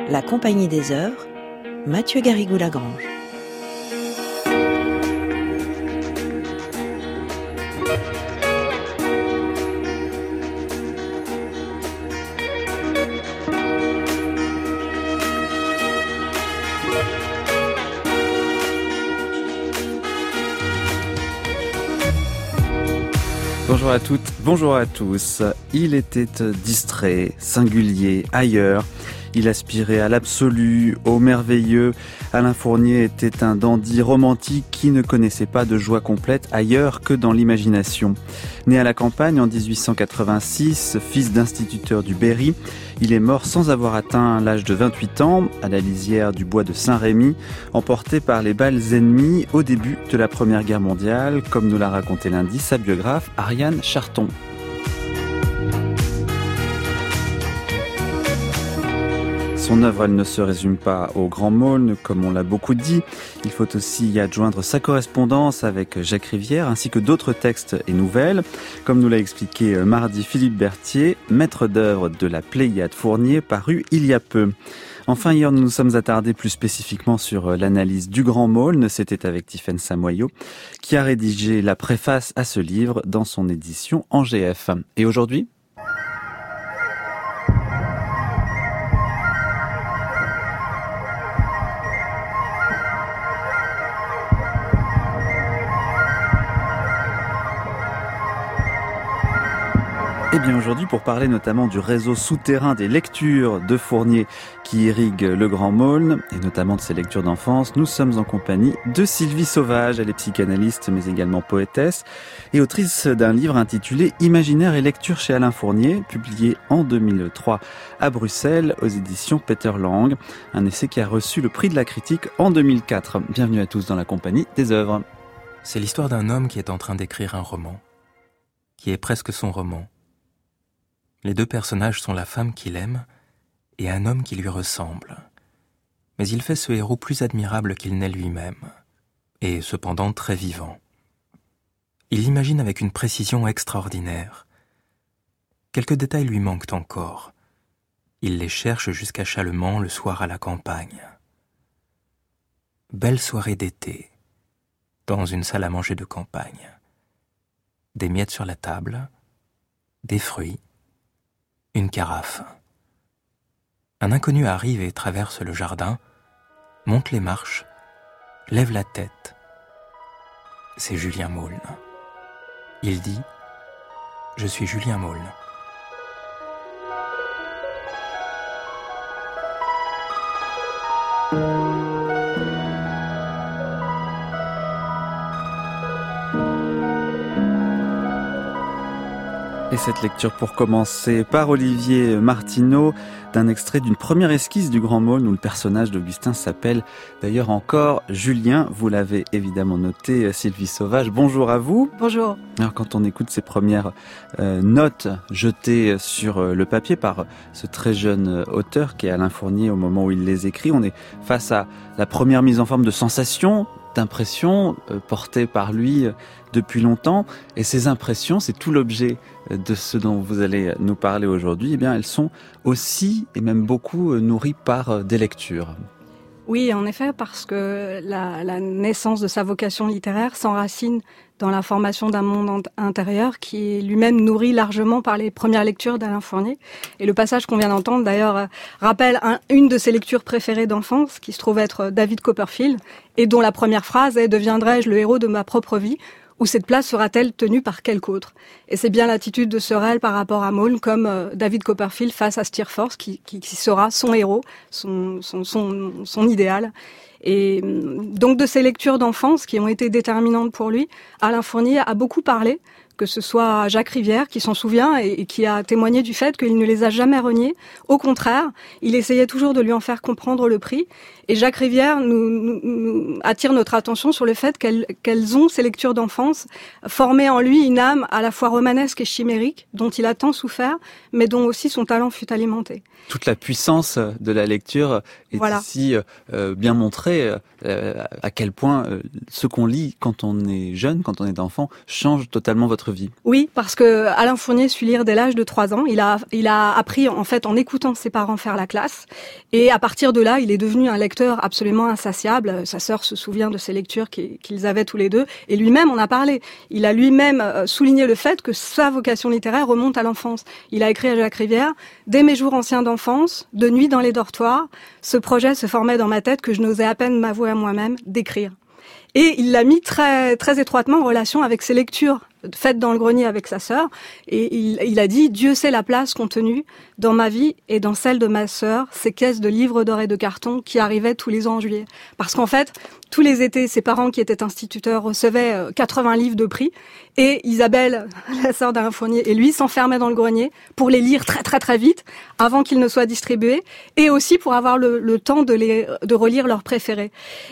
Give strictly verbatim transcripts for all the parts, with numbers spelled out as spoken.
La Compagnie des œuvres, Mathieu Garrigou-Lagrange. Bonjour à toutes, bonjour à tous. Il était distrait, singulier, ailleurs. Il aspirait à l'absolu, au merveilleux. Alain Fournier était un dandy romantique qui ne connaissait pas de joie complète ailleurs que dans l'imagination. Né à la campagne en dix-huit cent quatre-vingt-six, fils d'instituteur du Berry, il est mort sans avoir atteint l'âge de vingt-huit ans, à la lisière du bois de Saint-Rémy, emporté par les balles ennemies au début de la Première Guerre mondiale, comme nous l'a raconté lundi sa biographe Ariane Charton. Son œuvre, elle ne se résume pas au Grand Maulne, comme on l'a beaucoup dit. Il faut aussi y adjoindre sa correspondance avec Jacques Rivière, ainsi que d'autres textes et nouvelles. Comme nous l'a expliqué mardi Philippe Berthier, maître d'œuvre de la Pléiade Fournier, paru il y a peu. Enfin, hier, nous nous sommes attardés plus spécifiquement sur l'analyse du Grand Maulne. C'était avec Tiffaine Samoyau, qui a rédigé la préface à ce livre dans son édition en G F. Et aujourd'hui ? Eh bien aujourd'hui, pour parler notamment du réseau souterrain des lectures de Fournier qui irrigue le Grand Maulne, et notamment de ses lectures d'enfance, nous sommes en compagnie de Sylvie Sauvage. Elle est psychanalyste mais également poétesse et autrice d'un livre intitulé Imaginaire et lecture chez Alain Fournier, publié en deux mille trois à Bruxelles aux éditions Peter Lang, un essai qui a reçu le prix de la critique en deux mille quatre. Bienvenue à tous dans la Compagnie des œuvres. C'est l'histoire d'un homme qui est en train d'écrire un roman, qui est presque son roman. Les deux personnages sont la femme qu'il aime et un homme qui lui ressemble. Mais il fait ce héros plus admirable qu'il n'est lui-même, et cependant très vivant. Il l'imagine avec une précision extraordinaire. Quelques détails lui manquent encore. Il les cherche jusqu'à Chalemont le soir à la campagne. Belle soirée d'été, dans une salle à manger de campagne. Des miettes sur la table, des fruits, une carafe. Un inconnu arrive et traverse le jardin, monte les marches, lève la tête. C'est Julien Maulne. Il dit « Je suis Julien Maulne ». Et cette lecture pour commencer par Olivier Martineau, d'un extrait d'une première esquisse du Grand Maulne où le personnage d'Augustin s'appelle d'ailleurs encore Julien. Vous l'avez évidemment noté, Sylvie Sauvage. Bonjour à vous. Bonjour. Alors quand on écoute ces premières euh, notes jetées sur euh, le papier par ce très jeune auteur qui est Alain Fournier au moment où il les écrit, on est face à la première mise en forme de sensations, d'impressions euh, portées par lui euh, depuis longtemps. Et ces impressions, c'est tout l'objet de ce dont vous allez nous parler aujourd'hui. Eh bien, elles sont aussi et même beaucoup euh, nourries par euh, des lectures. Oui, en effet, parce que la, la naissance de sa vocation littéraire s'enracine dans la formation d'un monde intérieur qui est lui-même nourri largement par les premières lectures d'Alain Fournier. Et le passage qu'on vient d'entendre, d'ailleurs, rappelle un, une de ses lectures préférées d'enfance, qui se trouve être David Copperfield, et dont la première phrase est « Deviendrai-je le héros de ma propre vie ?» ou cette place sera-t-elle tenue par quelque autre? Et c'est bien l'attitude de Sorel par rapport à Maulne, comme euh, David Copperfield face à Steerforth, qui, qui, qui sera son héros, son, son, son, son idéal. Et donc de ces lectures d'enfance qui ont été déterminantes pour lui, Alain Fournier a beaucoup parlé, que ce soit Jacques Rivière qui s'en souvient et, et qui a témoigné du fait qu'il ne les a jamais reniées. Au contraire, il essayait toujours de lui en faire comprendre le prix. Et Jacques Rivière nous, nous, nous attire notre attention sur le fait qu'elles, qu'elles ont, ces lectures d'enfance, formé en lui une âme à la fois romanesque et chimérique, dont il a tant souffert, mais dont aussi son talent fut alimenté. Toute la puissance de la lecture est voilà. ici euh, bien montrée, euh, à quel point euh, ce qu'on lit quand on est jeune, quand on est enfant, change totalement votre votre vie. Oui, parce que Alain Fournier suit lire dès l'âge de trois ans. Il a, il a appris en fait en écoutant ses parents faire la classe. Et à partir de là, il est devenu un lecteur absolument insatiable. Sa sœur se souvient de ces lectures qu'ils avaient tous les deux. Et lui-même en a parlé. Il a lui-même souligné le fait que sa vocation littéraire remonte à l'enfance. Il a écrit à Jacques Rivière « Dès mes jours anciens d'enfance, de nuit dans les dortoirs, ce projet se formait dans ma tête que je n'osais à peine m'avouer à moi-même d'écrire. » Et il l'a mis très, très étroitement en relation avec ses lectures faites dans le grenier avec sa sœur. Et il, il a dit « Dieu sait la place contenue dans ma vie et dans celle de ma sœur, ces caisses de livres d'or et de carton qui arrivaient tous les ans en juillet. » Parce qu'en fait, tous les étés, ses parents qui étaient instituteurs recevaient quatre-vingts livres de prix. Et Isabelle, la sœur d'Alain Fournier, et lui s'enfermaient dans le grenier pour les lire très très très vite avant qu'ils ne soient distribués, et aussi pour avoir le, le temps de, les, de relire leurs préférés.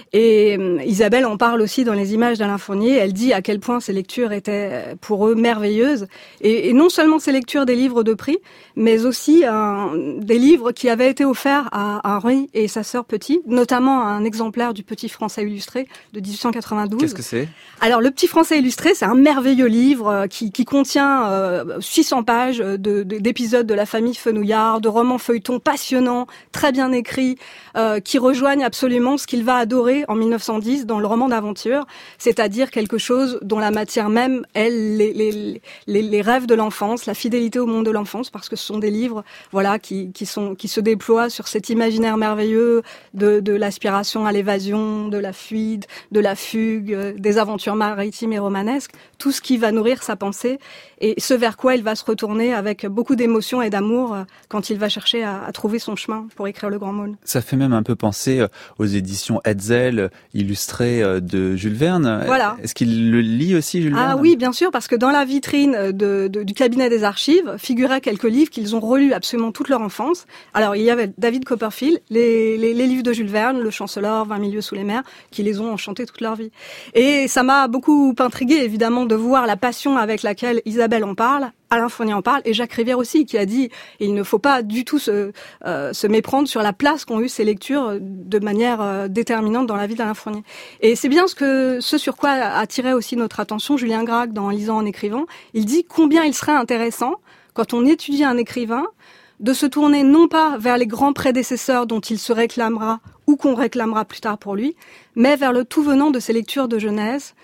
Et euh, Isabelle en parle aussi dans les images d'Alain Fournier. Elle dit à quel point ces lectures étaient pour eux merveilleuses. Et, et non seulement ces lectures des livres de prix, mais aussi euh, des livres qui avaient été offerts à, à Henri et sa sœur Petit, notamment un exemplaire du Petit Français illustré de dix-huit cent quatre-vingt-douze. Qu'est-ce que c'est ? Alors, le Petit Français illustré, c'est un merveilleux livre qui, qui contient euh, six cents pages de, de, d'épisodes de la famille Fenouillard, de romans feuilletons passionnants, très bien écrits, euh, qui rejoignent absolument ce qu'il va adorer en mille neuf cent dix dans le roman d'aventure, c'est-à-dire quelque chose dont la matière même est les, les, les, les rêves de l'enfance, la fidélité au monde de l'enfance, parce que ce sont des livres, voilà, qui, qui sont, qui se déploient sur cet imaginaire merveilleux de, de l'aspiration à l'évasion, de la fuite, de la fugue, euh, des aventures maritimes et romanesques, tout ce qui va nourrir sa pensée et ce vers quoi il va se retourner avec beaucoup d'émotion et d'amour quand il va chercher à, à trouver son chemin pour écrire Le Grand Maulne. Ça fait même un peu penser aux éditions Hetzel illustrées de Jules Verne. Voilà. Est-ce qu'il le lit aussi, Jules Verne ? Ah oui, bien sûr, parce que dans la vitrine de, de, du cabinet des archives figuraient quelques livres qu'ils ont relus absolument toute leur enfance. Alors, il y avait David Copperfield, les, les, les livres de Jules Verne, Le Chancellor, vingt mille lieues sous les mers, qui les ont enchantés toute leur vie. Et ça m'a beaucoup intrigué, évidemment, de voir la passion avec laquelle Isabelle en parle, Alain Fournier en parle, et Jacques Rivière aussi, qui a dit il ne faut pas du tout se, euh, se méprendre sur la place qu'ont eu ces lectures de manière euh, déterminante dans la vie d'Alain Fournier. Et c'est bien ce que ce sur quoi attirait aussi notre attention Julien Gracq dans Lisant en écrivant. Il dit combien il serait intéressant, quand on étudie un écrivain, de se tourner non pas vers les grands prédécesseurs dont il se réclamera ou qu'on réclamera plus tard pour lui, mais vers le tout venant de ses lectures de jeunesse,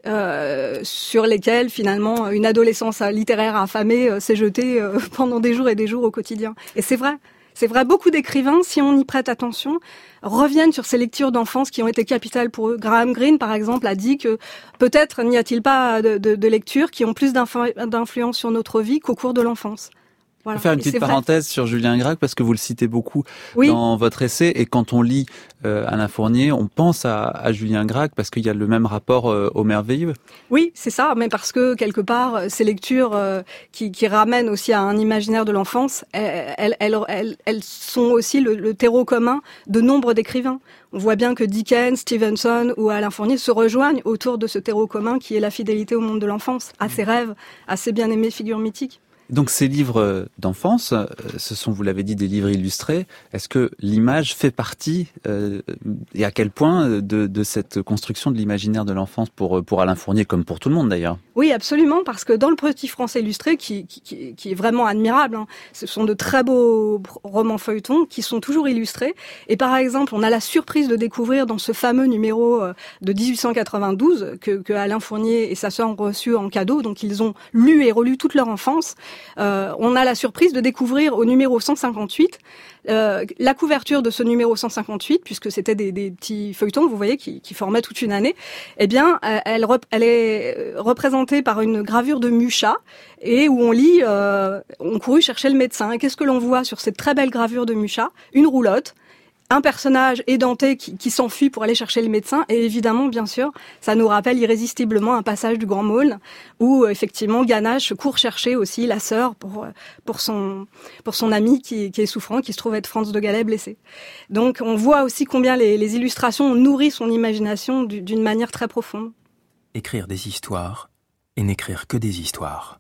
Euh, sur lesquels finalement une adolescence littéraire affamée euh, s'est jetée euh, pendant des jours et des jours au quotidien. Et c'est vrai, c'est vrai, beaucoup d'écrivains, si on y prête attention, reviennent sur ces lectures d'enfance qui ont été capitales pour eux. Graham Greene, par exemple, a dit que peut-être n'y a-t-il pas de, de, de lectures qui ont plus d'influ- d'influence sur notre vie qu'au cours de l'enfance. Voilà. Je vais faire une petite parenthèse vrai. sur Julien Gracq parce que vous le citez beaucoup oui. dans votre essai, et quand on lit euh, Alain Fournier, on pense à, à Julien Gracq parce qu'il y a le même rapport euh, au merveilleux. Oui, c'est ça, mais parce que quelque part, ces lectures euh, qui, qui ramènent aussi à un imaginaire de l'enfance, elles, elles, elles, elles sont aussi le, le terreau commun de nombre d'écrivains. On voit bien que Dickens, Stevenson ou Alain Fournier se rejoignent autour de ce terreau commun qui est la fidélité au monde de l'enfance, à ses rêves, à ses bien-aimées figures mythiques. Donc ces livres d'enfance, ce sont, vous l'avez dit, des livres illustrés. Est-ce que l'image fait partie, euh, et à quel point, de, de cette construction de l'imaginaire de l'enfance pour, pour Alain Fournier, comme pour tout le monde d'ailleurs ? Oui, absolument, parce que dans le Petit Français illustré, qui, qui, qui est vraiment admirable, hein, ce sont de très beaux romans feuilletons qui sont toujours illustrés. Et par exemple, on a la surprise de découvrir dans ce fameux numéro de dix-huit cent quatre-vingt-douze que, que Alain Fournier et sa sœur ont reçu en cadeau, donc ils ont lu et relu toute leur enfance. Euh, on a la surprise de découvrir au numéro cent cinquante-huit euh, la couverture de ce numéro cent cinquante-huit, puisque c'était des, des petits feuilletons, vous voyez, qui, qui formaient toute une année. Eh bien, elle, elle est représentée par une gravure de Mucha, et où on lit euh, « On courut chercher le médecin ». Et qu'est-ce que l'on voit sur cette très belle gravure de Mucha ? Une roulotte, un personnage édenté qui, qui s'enfuit pour aller chercher le médecin, et évidemment, bien sûr, ça nous rappelle irrésistiblement un passage du Grand Maulne où effectivement Ganache court chercher aussi la sœur pour pour son pour son ami qui, qui est souffrant, qui se trouve être Franz de Galais blessé. Donc on voit aussi combien les, les illustrations ont nourri son imagination d'une manière très profonde. Écrire des histoires et n'écrire que des histoires.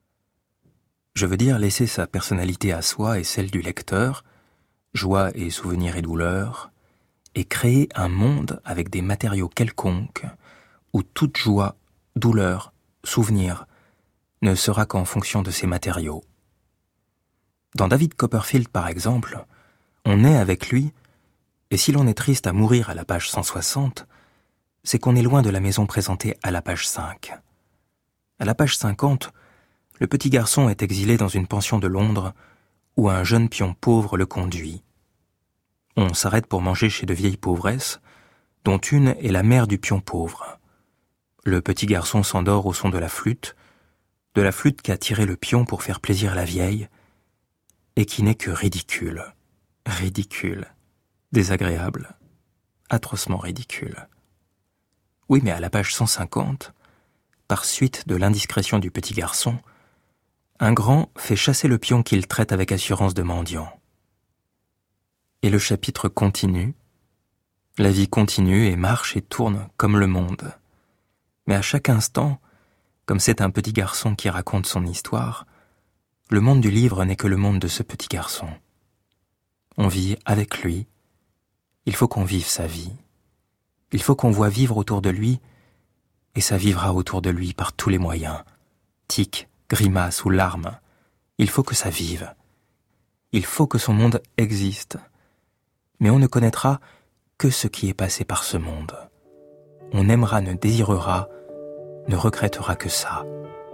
Je veux dire laisser sa personnalité à soi et celle du lecteur, joie et souvenirs et douleurs, et créer un monde avec des matériaux quelconques où toute joie, douleur, souvenir ne sera qu'en fonction de ses matériaux. Dans David Copperfield, par exemple, on est avec lui, et si l'on est triste à mourir à la page cent soixante, c'est qu'on est loin de la maison présentée à la page cinq. À la page cinquante, le petit garçon est exilé dans une pension de Londres où un jeune pion pauvre le conduit. On s'arrête pour manger chez de vieilles pauvresses, dont une est la mère du pion pauvre. Le petit garçon s'endort au son de la flûte, de la flûte qu'a tiré le pion pour faire plaisir à la vieille, et qui n'est que ridicule, ridicule, désagréable, atrocement ridicule. Oui, mais à la page cent cinquante, par suite de l'indiscrétion du petit garçon, un grand fait chasser le pion qu'il traite avec assurance de mendiant. Et le chapitre continue, la vie continue et marche et tourne comme le monde. Mais à chaque instant, comme c'est un petit garçon qui raconte son histoire, le monde du livre n'est que le monde de ce petit garçon. On vit avec lui, il faut qu'on vive sa vie. Il faut qu'on voit vivre autour de lui, et ça vivra autour de lui par tous les moyens. Tic, grimace ou larmes, il faut que ça vive. Il faut que son monde existe. Mais on ne connaîtra que ce qui est passé par ce monde. On aimera, ne désirera, ne regrettera que ça.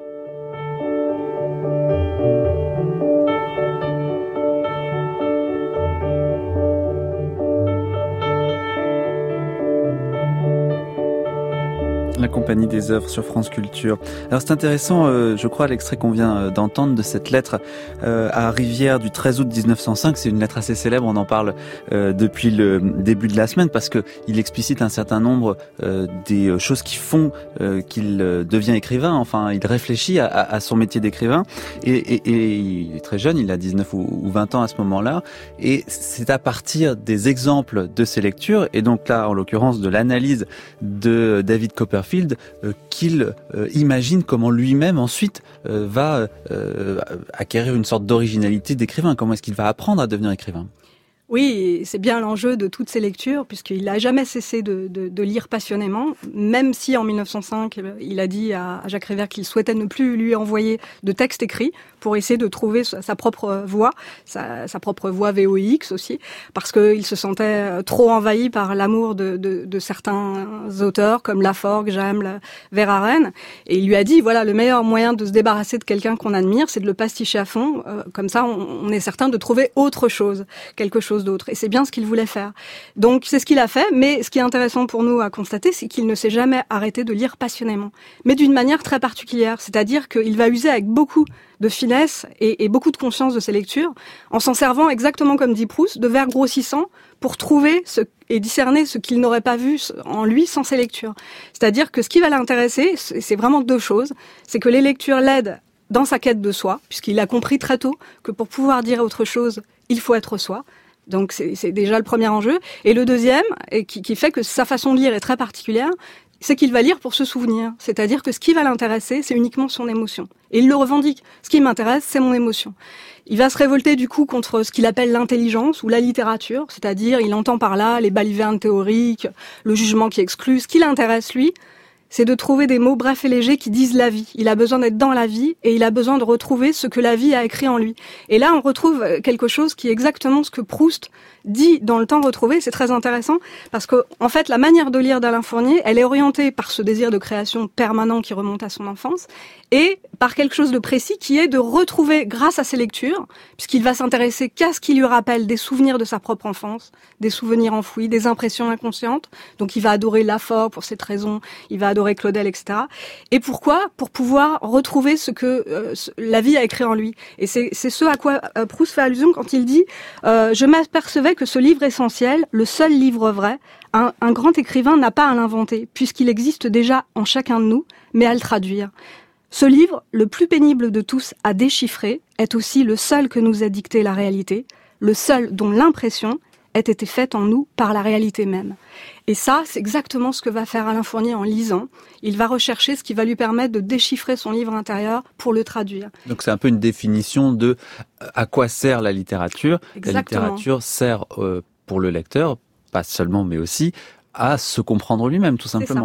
La compagnie des œuvres sur France Culture. Alors c'est intéressant, euh, je crois, l'extrait qu'on vient euh, d'entendre de cette lettre euh, à Rivière du treize août dix-neuf cent cinq. C'est une lettre assez célèbre, on en parle euh, depuis le début de la semaine parce que il explicite un certain nombre euh, des choses qui font euh, qu'il euh, devient écrivain. Enfin, il réfléchit à, à son métier d'écrivain et, et, et il est très jeune, il a dix-neuf ou vingt ans à ce moment-là. Et c'est à partir des exemples de ses lectures et donc là, en l'occurrence, de l'analyse de David Copperfield, Euh, qu'il euh, imagine comment lui-même ensuite euh, va euh, acquérir une sorte d'originalité d'écrivain. Comment est-ce qu'il va apprendre à devenir écrivain ? Oui, c'est bien l'enjeu de toutes ces lectures, puisqu'il n'a jamais cessé de, de, de lire passionnément, même si en mille neuf cent cinq, il a dit à Jacques Prévert qu'il souhaitait ne plus lui envoyer de textes écrits pour essayer de trouver sa propre voix, sa, sa propre voix V O X aussi, parce qu'il se sentait trop envahi par l'amour de, de, de certains auteurs comme Laforgue, Jammes, Verhaeren, et il lui a dit, voilà, le meilleur moyen de se débarrasser de quelqu'un qu'on admire, c'est de le pasticher à fond, euh, comme ça on, on est certain de trouver autre chose, quelque chose d'autre. Et c'est bien ce qu'il voulait faire. Donc, c'est ce qu'il a fait, mais ce qui est intéressant pour nous à constater, c'est qu'il ne s'est jamais arrêté de lire passionnément, mais d'une manière très particulière. C'est-à-dire qu'il va user avec beaucoup de finesse et, et beaucoup de conscience de ses lectures, en s'en servant exactement comme dit Proust, de verres grossissants pour trouver ce, et discerner ce qu'il n'aurait pas vu en lui sans ses lectures. C'est-à-dire que ce qui va l'intéresser, c'est vraiment deux choses. C'est que les lectures l'aident dans sa quête de soi, puisqu'il a compris très tôt que pour pouvoir dire autre chose, il faut être soi. Donc c'est, c'est déjà le premier enjeu. Et le deuxième, et qui, qui fait que sa façon de lire est très particulière, c'est qu'il va lire pour se souvenir. C'est-à-dire que ce qui va l'intéresser, c'est uniquement son émotion. Et il le revendique. Ce qui m'intéresse, c'est mon émotion. Il va se révolter du coup contre ce qu'il appelle l'intelligence ou la littérature, c'est-à-dire il entend par là les balivernes théoriques, le jugement qui exclut. Ce qui l'intéresse, lui, c'est de trouver des mots brefs et légers qui disent la vie. Il a besoin d'être dans la vie et il a besoin de retrouver ce que la vie a écrit en lui. Et là, on retrouve quelque chose qui est exactement ce que Proust dit dans Le Temps retrouvé. C'est très intéressant parce que, en fait, la manière de lire d'Alain Fournier, elle est orientée par ce désir de création permanent qui remonte à son enfance et par quelque chose de précis qui est de retrouver, grâce à ses lectures, puisqu'il va s'intéresser qu'à ce qui lui rappelle des souvenirs de sa propre enfance, des souvenirs enfouis, des impressions inconscientes. Donc, il va adorer Laforgue pour cette raison, il va adorer Claudel, et cetera. Et pourquoi ? Pour pouvoir retrouver ce que euh, la vie a écrit en lui. Et c'est, c'est ce à quoi euh, Proust fait allusion quand il dit euh, « Je m'apercevais que ce livre essentiel, le seul livre vrai, un, un grand écrivain n'a pas à l'inventer, puisqu'il existe déjà en chacun de nous, mais à le traduire. Ce livre, le plus pénible de tous à déchiffrer, est aussi le seul que nous a dicté la réalité, le seul dont l'impression ait été faite en nous par la réalité même. » Et ça, c'est exactement ce que va faire Alain Fournier en lisant. Il va rechercher ce qui va lui permettre de déchiffrer son livre intérieur pour le traduire. Donc c'est un peu une définition de à quoi sert la littérature. Exactement. La littérature sert euh, pour le lecteur, pas seulement mais aussi, à se comprendre lui-même tout simplement.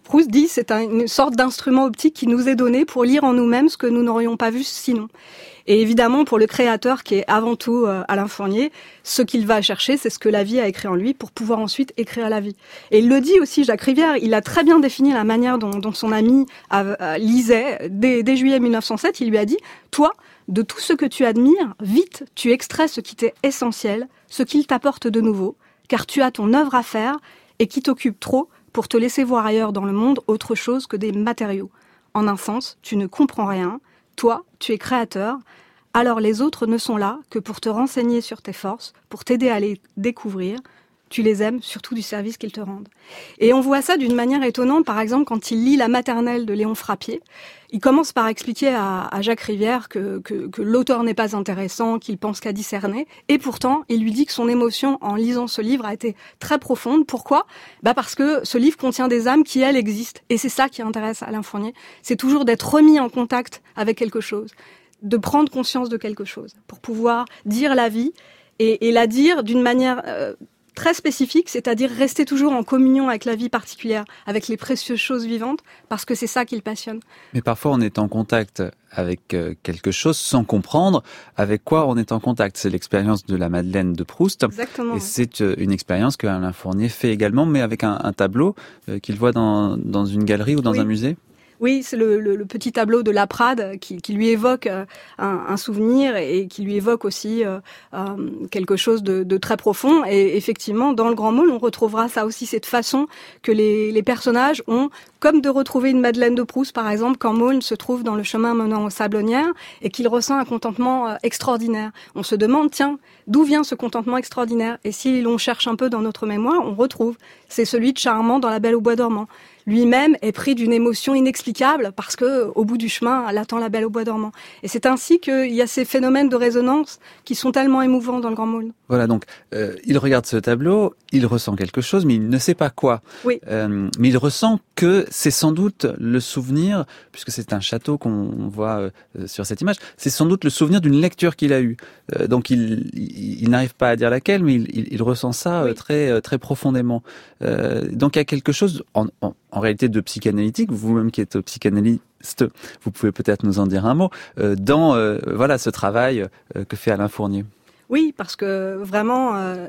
Proust dit c'est un, une sorte d'instrument optique qui nous est donné pour lire en nous-mêmes ce que nous n'aurions pas vu sinon. Et évidemment, pour le créateur, qui est avant tout euh, Alain Fournier, ce qu'il va chercher, c'est ce que la vie a écrit en lui pour pouvoir ensuite écrire la vie. Et il le dit aussi, Jacques Rivière, il a très bien défini la manière dont, dont son ami a, a, lisait. Dès, dès juillet mille neuf cent sept, il lui a dit « Toi, de tout ce que tu admires, vite, tu extrais ce qui t'est essentiel, ce qu'il t'apporte de nouveau, car tu as ton œuvre à faire et qui t'occupe trop pour te laisser voir ailleurs dans le monde autre chose que des matériaux. En un sens, tu ne comprends rien. Toi, tu es créateur, alors les autres ne sont là que pour te renseigner sur tes forces, pour t'aider à les découvrir. Tu les aimes, surtout du service qu'ils te rendent. » Et on voit ça d'une manière étonnante, par exemple, quand il lit La Maternelle de Léon Frappier. Il commence par expliquer à, à Jacques Rivière que, que, que l'auteur n'est pas intéressant, qu'il pense qu'à discerner. Et pourtant, il lui dit que son émotion en lisant ce livre a été très profonde. Pourquoi ? Bah parce que ce livre contient des âmes qui, elles, existent. Et c'est ça qui intéresse Alain Fournier. C'est toujours d'être remis en contact avec quelque chose, de prendre conscience de quelque chose, pour pouvoir dire la vie et, et la dire d'une manière euh, très spécifique, c'est-à-dire rester toujours en communion avec la vie particulière, avec les précieuses choses vivantes, parce que c'est ça qui le passionne. Mais parfois on est en contact avec quelque chose sans comprendre avec quoi on est en contact. C'est l'expérience de la Madeleine de Proust. Exactement. Et c'est une expérience que Alain Fournier fait également, mais avec un, un tableau qu'il voit dans, dans une galerie ou dans oui. un musée. Oui, c'est le, le, le petit tableau de Laprade qui, qui lui évoque euh, un, un souvenir et qui lui évoque aussi euh, euh, quelque chose de, de très profond. Et effectivement, dans le Grand Môle, on retrouvera ça aussi, cette façon que les, les personnages ont, comme de retrouver une Madeleine de Proust, par exemple, quand Môle se trouve dans le chemin menant aux Sablonnières et qu'il ressent un contentement euh, extraordinaire. On se demande, tiens, d'où vient ce contentement extraordinaire ? Et si l'on cherche un peu dans notre mémoire, on retrouve. C'est celui de Charmant dans La Belle au bois dormant. Lui-même est pris d'une émotion inexplicable parce que, au bout du chemin, elle attend la Belle au bois dormant. Et c'est ainsi qu'il y a ces phénomènes de résonance qui sont tellement émouvants dans le Grand Môle. Voilà, donc euh, il regarde ce tableau, il ressent quelque chose, mais il ne sait pas quoi. Oui. Euh, mais il ressent que c'est sans doute le souvenir, puisque c'est un château qu'on voit euh, sur cette image, c'est sans doute le souvenir d'une lecture qu'il a eue. Euh, donc il, il, il n'arrive pas à dire laquelle, mais il, il, il ressent ça oui. euh, très, euh, très profondément. Euh, donc il y a quelque chose en, en, en réalité de psychanalytique, vous-même qui êtes psychanalyste, vous pouvez peut-être nous en dire un mot, euh, dans euh, voilà ce travail euh, que fait Alain Fournier. Oui, parce que vraiment, euh,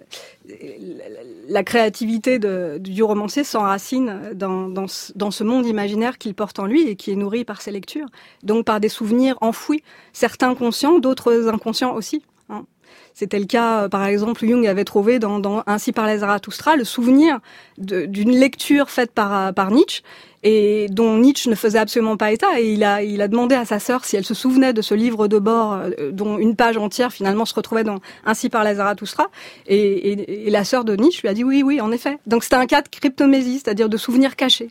la créativité de, du romancier s'enracine dans, dans, dans ce monde imaginaire qu'il porte en lui et qui est nourri par ses lectures, donc par des souvenirs enfouis, certains conscients, d'autres inconscients aussi. Hein. C'était le cas, par exemple, Jung avait trouvé dans, dans Ainsi parlait Zarathustra le souvenir de, d'une lecture faite par, par Nietzsche et dont Nietzsche ne faisait absolument pas état. Et il a, il a demandé à sa sœur si elle se souvenait de ce livre de bord euh, dont une page entière finalement se retrouvait dans Ainsi parlait Zarathustra. Et, et, et la sœur de Nietzsche lui a dit oui, oui, en effet. Donc c'était un cas de cryptomésie, c'est-à-dire de souvenirs cachés.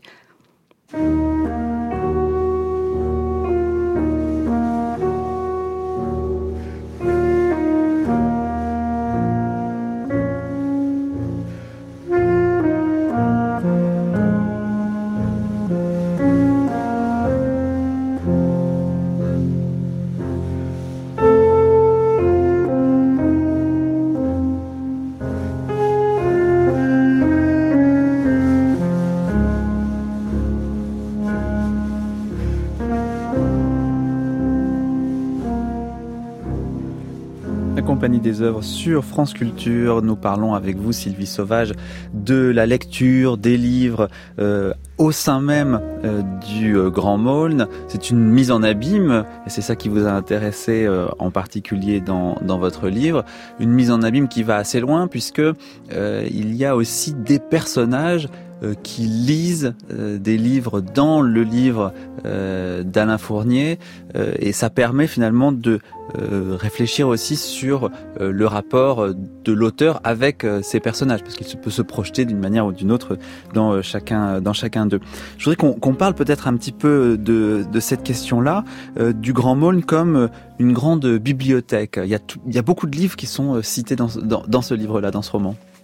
Compagnie des œuvres sur France Culture. Nous parlons avec vous, Sylvie Sauvage, de la lecture des livres euh, au sein même euh, du euh, Grand Môle. C'est une mise en abîme, et c'est ça qui vous a intéressé euh, en particulier dans, dans votre livre. Une mise en abîme qui va assez loin, puisque euh, il y a aussi des personnages euh, qui lisent euh, des livres dans le livre euh, d'Alain Fournier, euh, et ça permet finalement de Euh, réfléchir aussi sur euh, le rapport de l'auteur avec euh, ses personnages, parce qu'il peut se projeter d'une manière ou d'une autre dans euh, chacun dans chacun d'eux. Je voudrais qu'on, qu'on parle peut-être un petit peu de, de cette question-là, euh, du Grand Môle comme une grande bibliothèque. Il y a tout, il y a beaucoup de livres qui sont cités dans, dans, dans ce livre-là, dans ce roman.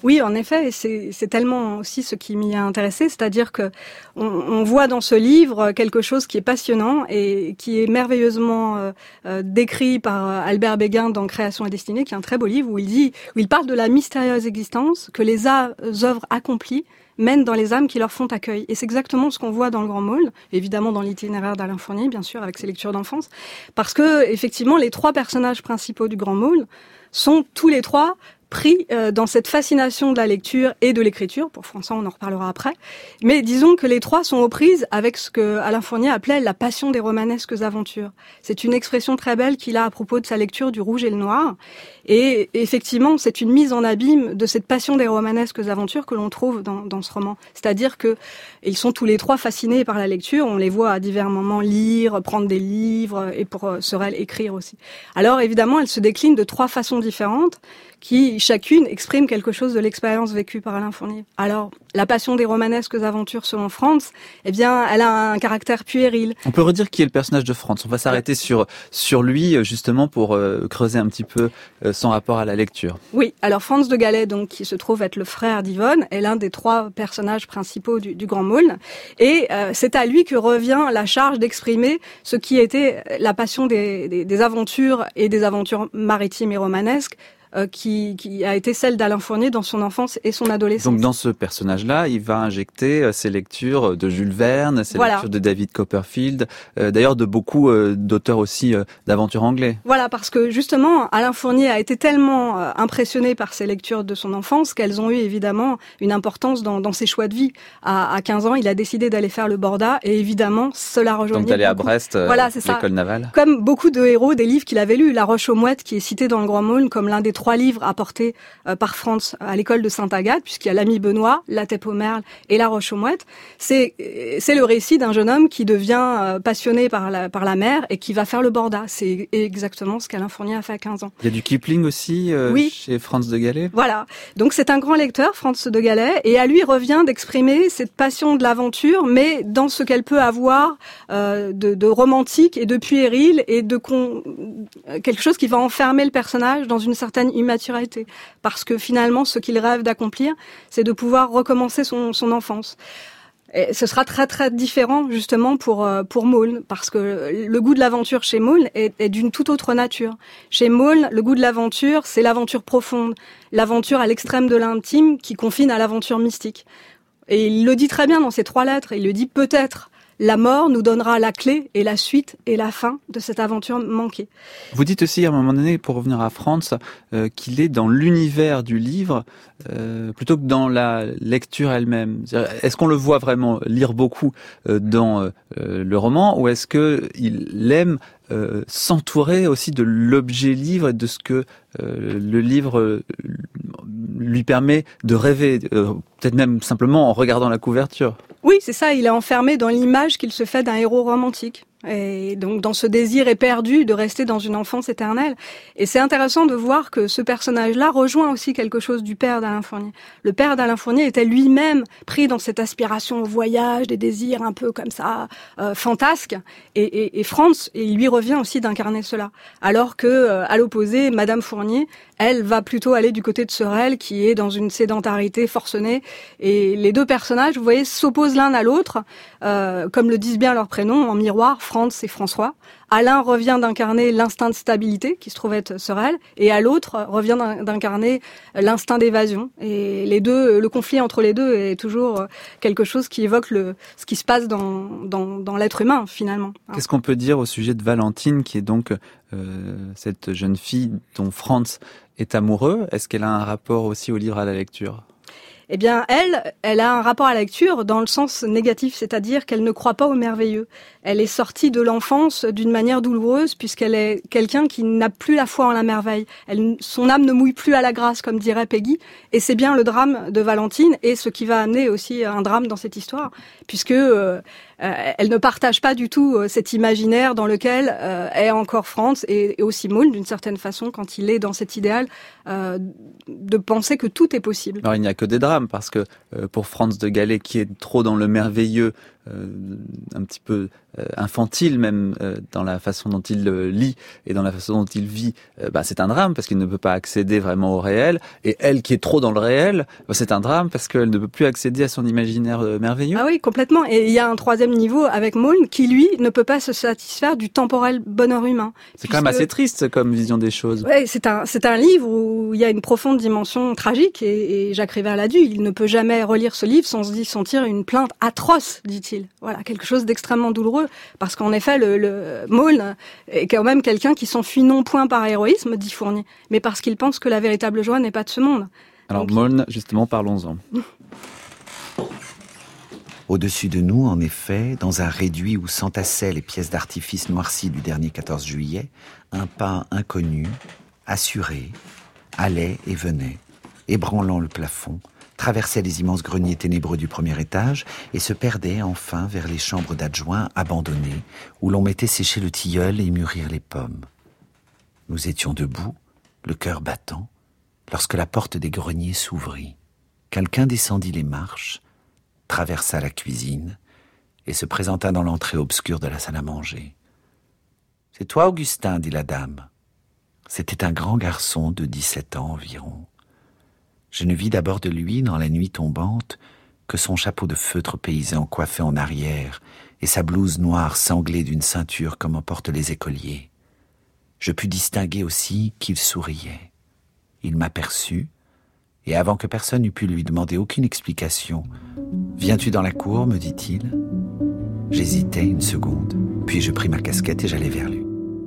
Oui, en effet, et c'est, c'est tellement aussi ce qui m'y a intéressé, c'est-à-dire que on, on voit dans ce livre quelque chose qui est passionnant et qui est merveilleusement euh, euh, décrit par Albert Béguin dans Création et Destinée, qui est un très beau livre où il dit, où il parle de la mystérieuse existence que les œuvres accomplies mènent dans les âmes qui leur font accueil. Et c'est exactement ce qu'on voit dans le Grand Maulne, évidemment dans l'itinéraire d'Alain Fournier, bien sûr, avec ses lectures d'enfance, parce que effectivement, les trois personnages principaux du Grand Maulne sont tous les trois pris euh, dans cette fascination de la lecture et de l'écriture. Pour François, on en reparlera après. Mais disons que les trois sont aux prises avec ce que Alain Fournier appelait la passion des romanesques aventures. C'est une expression très belle qu'il a à propos de sa lecture du Rouge et le Noir. Et effectivement, c'est une mise en abîme de cette passion des romanesques aventures que l'on trouve dans, dans ce roman. C'est-à-dire que ils sont tous les trois fascinés par la lecture. On les voit à divers moments lire, prendre des livres et pour euh, Sorel écrire aussi. Alors évidemment, elle se décline de trois façons différentes qui chacune exprime quelque chose de l'expérience vécue par Alain Fournier. Alors, la passion des romanesques aventures selon Franz, eh bien, elle a un caractère puéril. On peut redire qui est le personnage de Franz. On va s'arrêter sur sur lui justement pour euh, creuser un petit peu euh, son rapport à la lecture. Oui, alors Franz de Galais, donc qui se trouve être le frère d'Yvonne, est l'un des trois personnages principaux du, du Grand Maulne, et euh, c'est à lui que revient la charge d'exprimer ce qui était la passion des, des, des aventures et des aventures maritimes et romanesques. Euh, qui, qui a été celle d'Alain Fournier dans son enfance et son adolescence. Donc dans ce personnage-là, il va injecter euh, ses lectures de Jules Verne, ses voilà. lectures de David Copperfield, euh, d'ailleurs de beaucoup euh, d'auteurs aussi euh, d'aventures anglais. Voilà, parce que justement, Alain Fournier a été tellement euh, impressionné par ses lectures de son enfance qu'elles ont eu évidemment une importance dans, dans ses choix de vie. À, à quinze ans, il a décidé d'aller faire le Borda et évidemment, cela rejoignait Donc d'aller beaucoup. à Brest, euh, voilà, c'est l'école ça. navale. Comme beaucoup de héros des livres qu'il avait lus, La Roche-aux-Mouettes, qui est cité dans le Grand Maulne comme l'un des trois livres apportés euh, par Franz à l'école de Sainte-Agathe, puisqu'il y a l'ami Benoît, La Tête aux Merles et La Roche-aux-Mouettes. C'est, c'est le récit d'un jeune homme qui devient euh, passionné par la, par la mer et qui va faire le Borda. C'est exactement ce qu'Alain Fournier a fait à quinze ans. Il y a du Kipling aussi euh, oui. chez Franz de Galais. Voilà. Donc c'est un grand lecteur, Franz de Galais, et à lui revient d'exprimer cette passion de l'aventure, mais dans ce qu'elle peut avoir euh, de, de romantique et de puéril et de con... quelque chose qui va enfermer le personnage dans une certaine immaturité. Parce que finalement, ce qu'il rêve d'accomplir, c'est de pouvoir recommencer son, son enfance. Et ce sera très très différent justement pour pour Maulne, parce que le goût de l'aventure chez Maulne est, est d'une toute autre nature. Chez Maulne, le goût de l'aventure, c'est l'aventure profonde, l'aventure à l'extrême de l'intime qui confine à l'aventure mystique. Et il le dit très bien dans ses trois lettres, il le dit peut-être. La mort nous donnera la clé et la suite et la fin de cette aventure manquée. Vous dites aussi à un moment donné, pour revenir à Franz, euh, qu'il est dans l'univers du livre euh, plutôt que dans la lecture elle-même. Est-ce qu'on le voit vraiment lire beaucoup euh, dans euh, le roman, ou est-ce que il aime euh, s'entourer aussi de l'objet livre et de ce que euh, le livre euh, lui permet de rêver, euh, peut-être même simplement en regardant la couverture? Oui, c'est ça, il est enfermé dans l'image qu'il se fait d'un héros romantique. Et donc dans ce désir éperdu de rester dans une enfance éternelle. Et c'est intéressant de voir que ce personnage-là rejoint aussi quelque chose du père d'Alain Fournier. Le père d'Alain Fournier était lui-même pris dans cette aspiration au voyage, des désirs un peu comme ça, euh, fantasques. Et, et, et Franz, il lui revient aussi d'incarner cela. Alors que, euh, à l'opposé, Madame Fournier, elle va plutôt aller du côté de Sorel, qui est dans une sédentarité forcenée. Et les deux personnages, vous voyez, s'opposent l'un à l'autre, euh, comme le disent bien leurs prénoms, en miroir, Franz et François. Alain revient d'incarner l'instinct de stabilité, qui se trouve être Sorel, et à l'autre revient d'incarner l'instinct d'évasion. Et les deux, le conflit entre les deux est toujours quelque chose qui évoque le, ce qui se passe dans, dans, dans l'être humain, finalement. Qu'est-ce qu'on peut dire au sujet de Valentine, qui est donc euh, cette jeune fille dont Franz est amoureux? Est-ce qu'elle a un rapport aussi au livre, à la lecture? Eh bien, elle, elle a un rapport à la lecture dans le sens négatif, c'est-à-dire qu'elle ne croit pas au merveilleux. Elle est sortie de l'enfance d'une manière douloureuse puisqu'elle est quelqu'un qui n'a plus la foi en la merveille. Elle, son âme ne mouille plus à la grâce, comme dirait Peggy. Et c'est bien le drame de Valentine et ce qui va amener aussi un drame dans cette histoire, puisque euh, euh, elle ne partage pas du tout euh, cet imaginaire dans lequel euh, est encore Franz et, et aussi Maulne, d'une certaine façon, quand il est dans cet idéal euh, de penser que tout est possible. Alors il n'y a que des drames, parce que euh, pour Franz de Galais, qui est trop dans le merveilleux, euh, un petit peu euh, infantile même euh, dans la façon dont il euh, lit et dans la façon dont il vit, euh, bah, c'est un drame parce qu'il ne peut pas accéder vraiment au réel. Et elle qui est trop dans le réel, bah, c'est un drame parce qu'elle ne peut plus accéder à son imaginaire euh, merveilleux. Ah oui, complètement. Et il y a un troisième niveau avec Maughn qui, lui, ne peut pas se satisfaire du temporel bonheur humain. C'est puisque... quand même assez triste comme vision des choses. Ouais, c'est un, c'est un livre où il y a une profonde dimension tragique et, et Jacques Rivel l'a dit, il ne peut jamais relire ce livre sans se sentir une plainte atroce, dit-il. Voilà, quelque chose d'extrêmement douloureux, parce qu'en effet, le, le Maughn est quand même quelqu'un qui s'enfuit non point par héroïsme, dit Fournier, mais parce qu'il pense que la véritable joie n'est pas de ce monde. Alors Donc, Maughn, justement, parlons-en. Au-dessus de nous, en effet, dans un réduit où s'entassaient les pièces d'artifice noircies du dernier quatorze juillet, un pas inconnu, assuré, allait et venait, ébranlant le plafond, traversait les immenses greniers ténébreux du premier étage et se perdait enfin vers les chambres d'adjoints abandonnées, où l'on mettait sécher le tilleul et mûrir les pommes. Nous étions debout, le cœur battant, lorsque la porte des greniers s'ouvrit. Quelqu'un descendit les marches, traversa la cuisine et se présenta dans l'entrée obscure de la salle à manger. « C'est toi, Augustin » dit la dame. C'était un grand garçon de dix-sept ans environ. Je ne vis d'abord de lui, dans la nuit tombante, que son chapeau de feutre paysan coiffé en arrière et sa blouse noire sanglée d'une ceinture comme en portent les écoliers. Je pus distinguer aussi qu'il souriait. Il m'aperçut, et avant que personne eût pu lui demander aucune explication, « Viens-tu dans la cour ?» me dit-il. J'hésitai une seconde, puis je pris ma casquette et j'allai vers lui.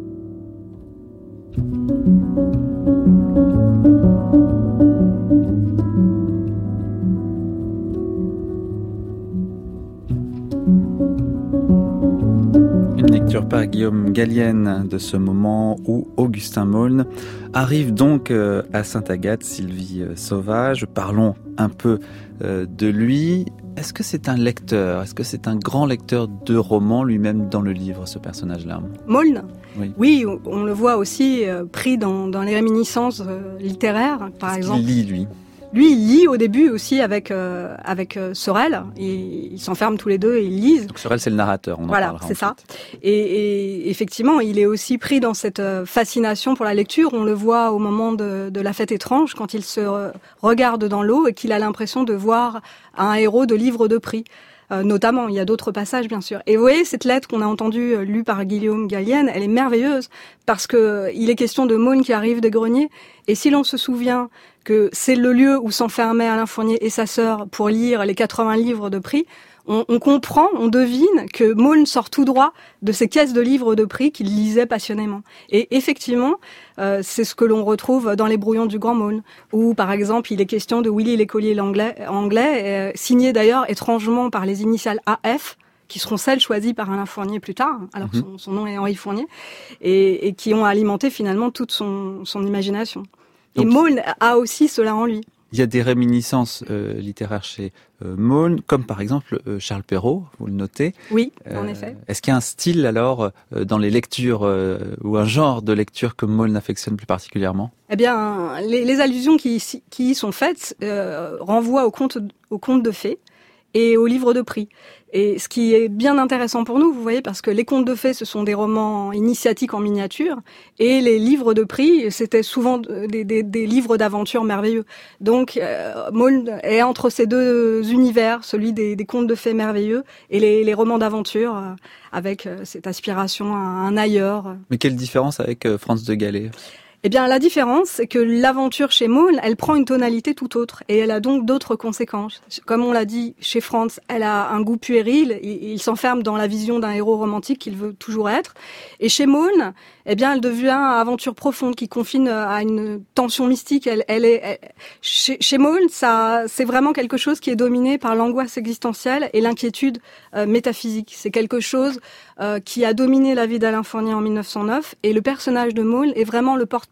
Une lecture par Guillaume Gallienne de ce moment où Augustin Maughn arrive donc à Sainte-Agathe, Sylvie Sauvage. Parlons un peu de lui. Est-ce que c'est un lecteur ? Est-ce que c'est un grand lecteur de romans lui-même dans le livre, ce personnage-là ? Maughn ? Oui. Oui, on le voit aussi euh, pris dans, dans les réminiscences euh, littéraires, par Est-ce exemple. qu'il lit, lui ? Lui, il lit au début aussi avec euh, avec euh, Sorel. Ils, ils s'enferment tous les deux et ils lisent. Donc Sorel, c'est le narrateur. On voilà, en parlera c'est ça. ensuite. Et, et effectivement, il est aussi pris dans cette fascination pour la lecture. On le voit au moment de, de La Fête étrange, quand il se re- regarde dans l'eau et qu'il a l'impression de voir un héros de livre de prix. Euh, notamment, il y a d'autres passages, bien sûr. Et vous voyez, cette lettre qu'on a entendue, euh, lue par Guillaume Gallienne, elle est merveilleuse, parce que euh, il est question de Maughn qui arrive des greniers, et si l'on se souvient que c'est le lieu où s'enfermaient Alain Fournier et sa sœur pour lire les quatre-vingts livres de prix, on, on comprend, on devine que Maughn sort tout droit de ces caisses de livres de prix qu'il lisait passionnément. Et effectivement, euh, c'est ce que l'on retrouve dans les brouillons du Grand Maughn, où par exemple il est question de Willy l'écolier anglais, anglais euh, signé d'ailleurs étrangement par les initiales A F, qui seront celles choisies par Alain Fournier plus tard, alors que son, son nom est Henri Fournier, et, et qui ont alimenté finalement toute son, son imagination. Et Donc, Maughn a aussi cela en lui. Il y a des réminiscences euh, littéraires chez euh, Maughn, comme par exemple euh, Charles Perrault, vous le notez. Oui, euh, en effet. Est-ce qu'il y a un style alors euh, dans les lectures euh, ou un genre de lecture que Maughn affectionne plus particulièrement ? Eh bien, les, les allusions qui, qui y sont faites euh, renvoient aux contes, aux contes de fées et aux livres de prix. Et ce qui est bien intéressant pour nous, vous voyez, parce que les contes de fées, ce sont des romans initiatiques en miniature, et les livres de prix, c'était souvent des, des, des livres d'aventure merveilleux. Donc, euh, Maughn est entre ces deux univers, celui des, des contes de fées merveilleux et les, les romans d'aventure, euh, avec euh, cette aspiration à un ailleurs. Mais quelle différence avec euh, Franz de Gallet ? Eh bien, la différence, c'est que l'aventure chez Maughn, elle prend une tonalité tout autre, et elle a donc d'autres conséquences. Comme on l'a dit, chez Franz, elle a un goût puéril, il, il s'enferme dans la vision d'un héros romantique qu'il veut toujours être. Et chez Maughn, eh bien, elle devient aventure profonde, qui confine à une tension mystique. Elle, elle est, elle, chez, chez Maughn, ça, c'est vraiment quelque chose qui est dominé par l'angoisse existentielle et l'inquiétude euh, métaphysique. C'est quelque chose euh, qui a dominé la vie d'Alain Fournier en mille neuf cent neuf, et le personnage de Maughn est vraiment le porte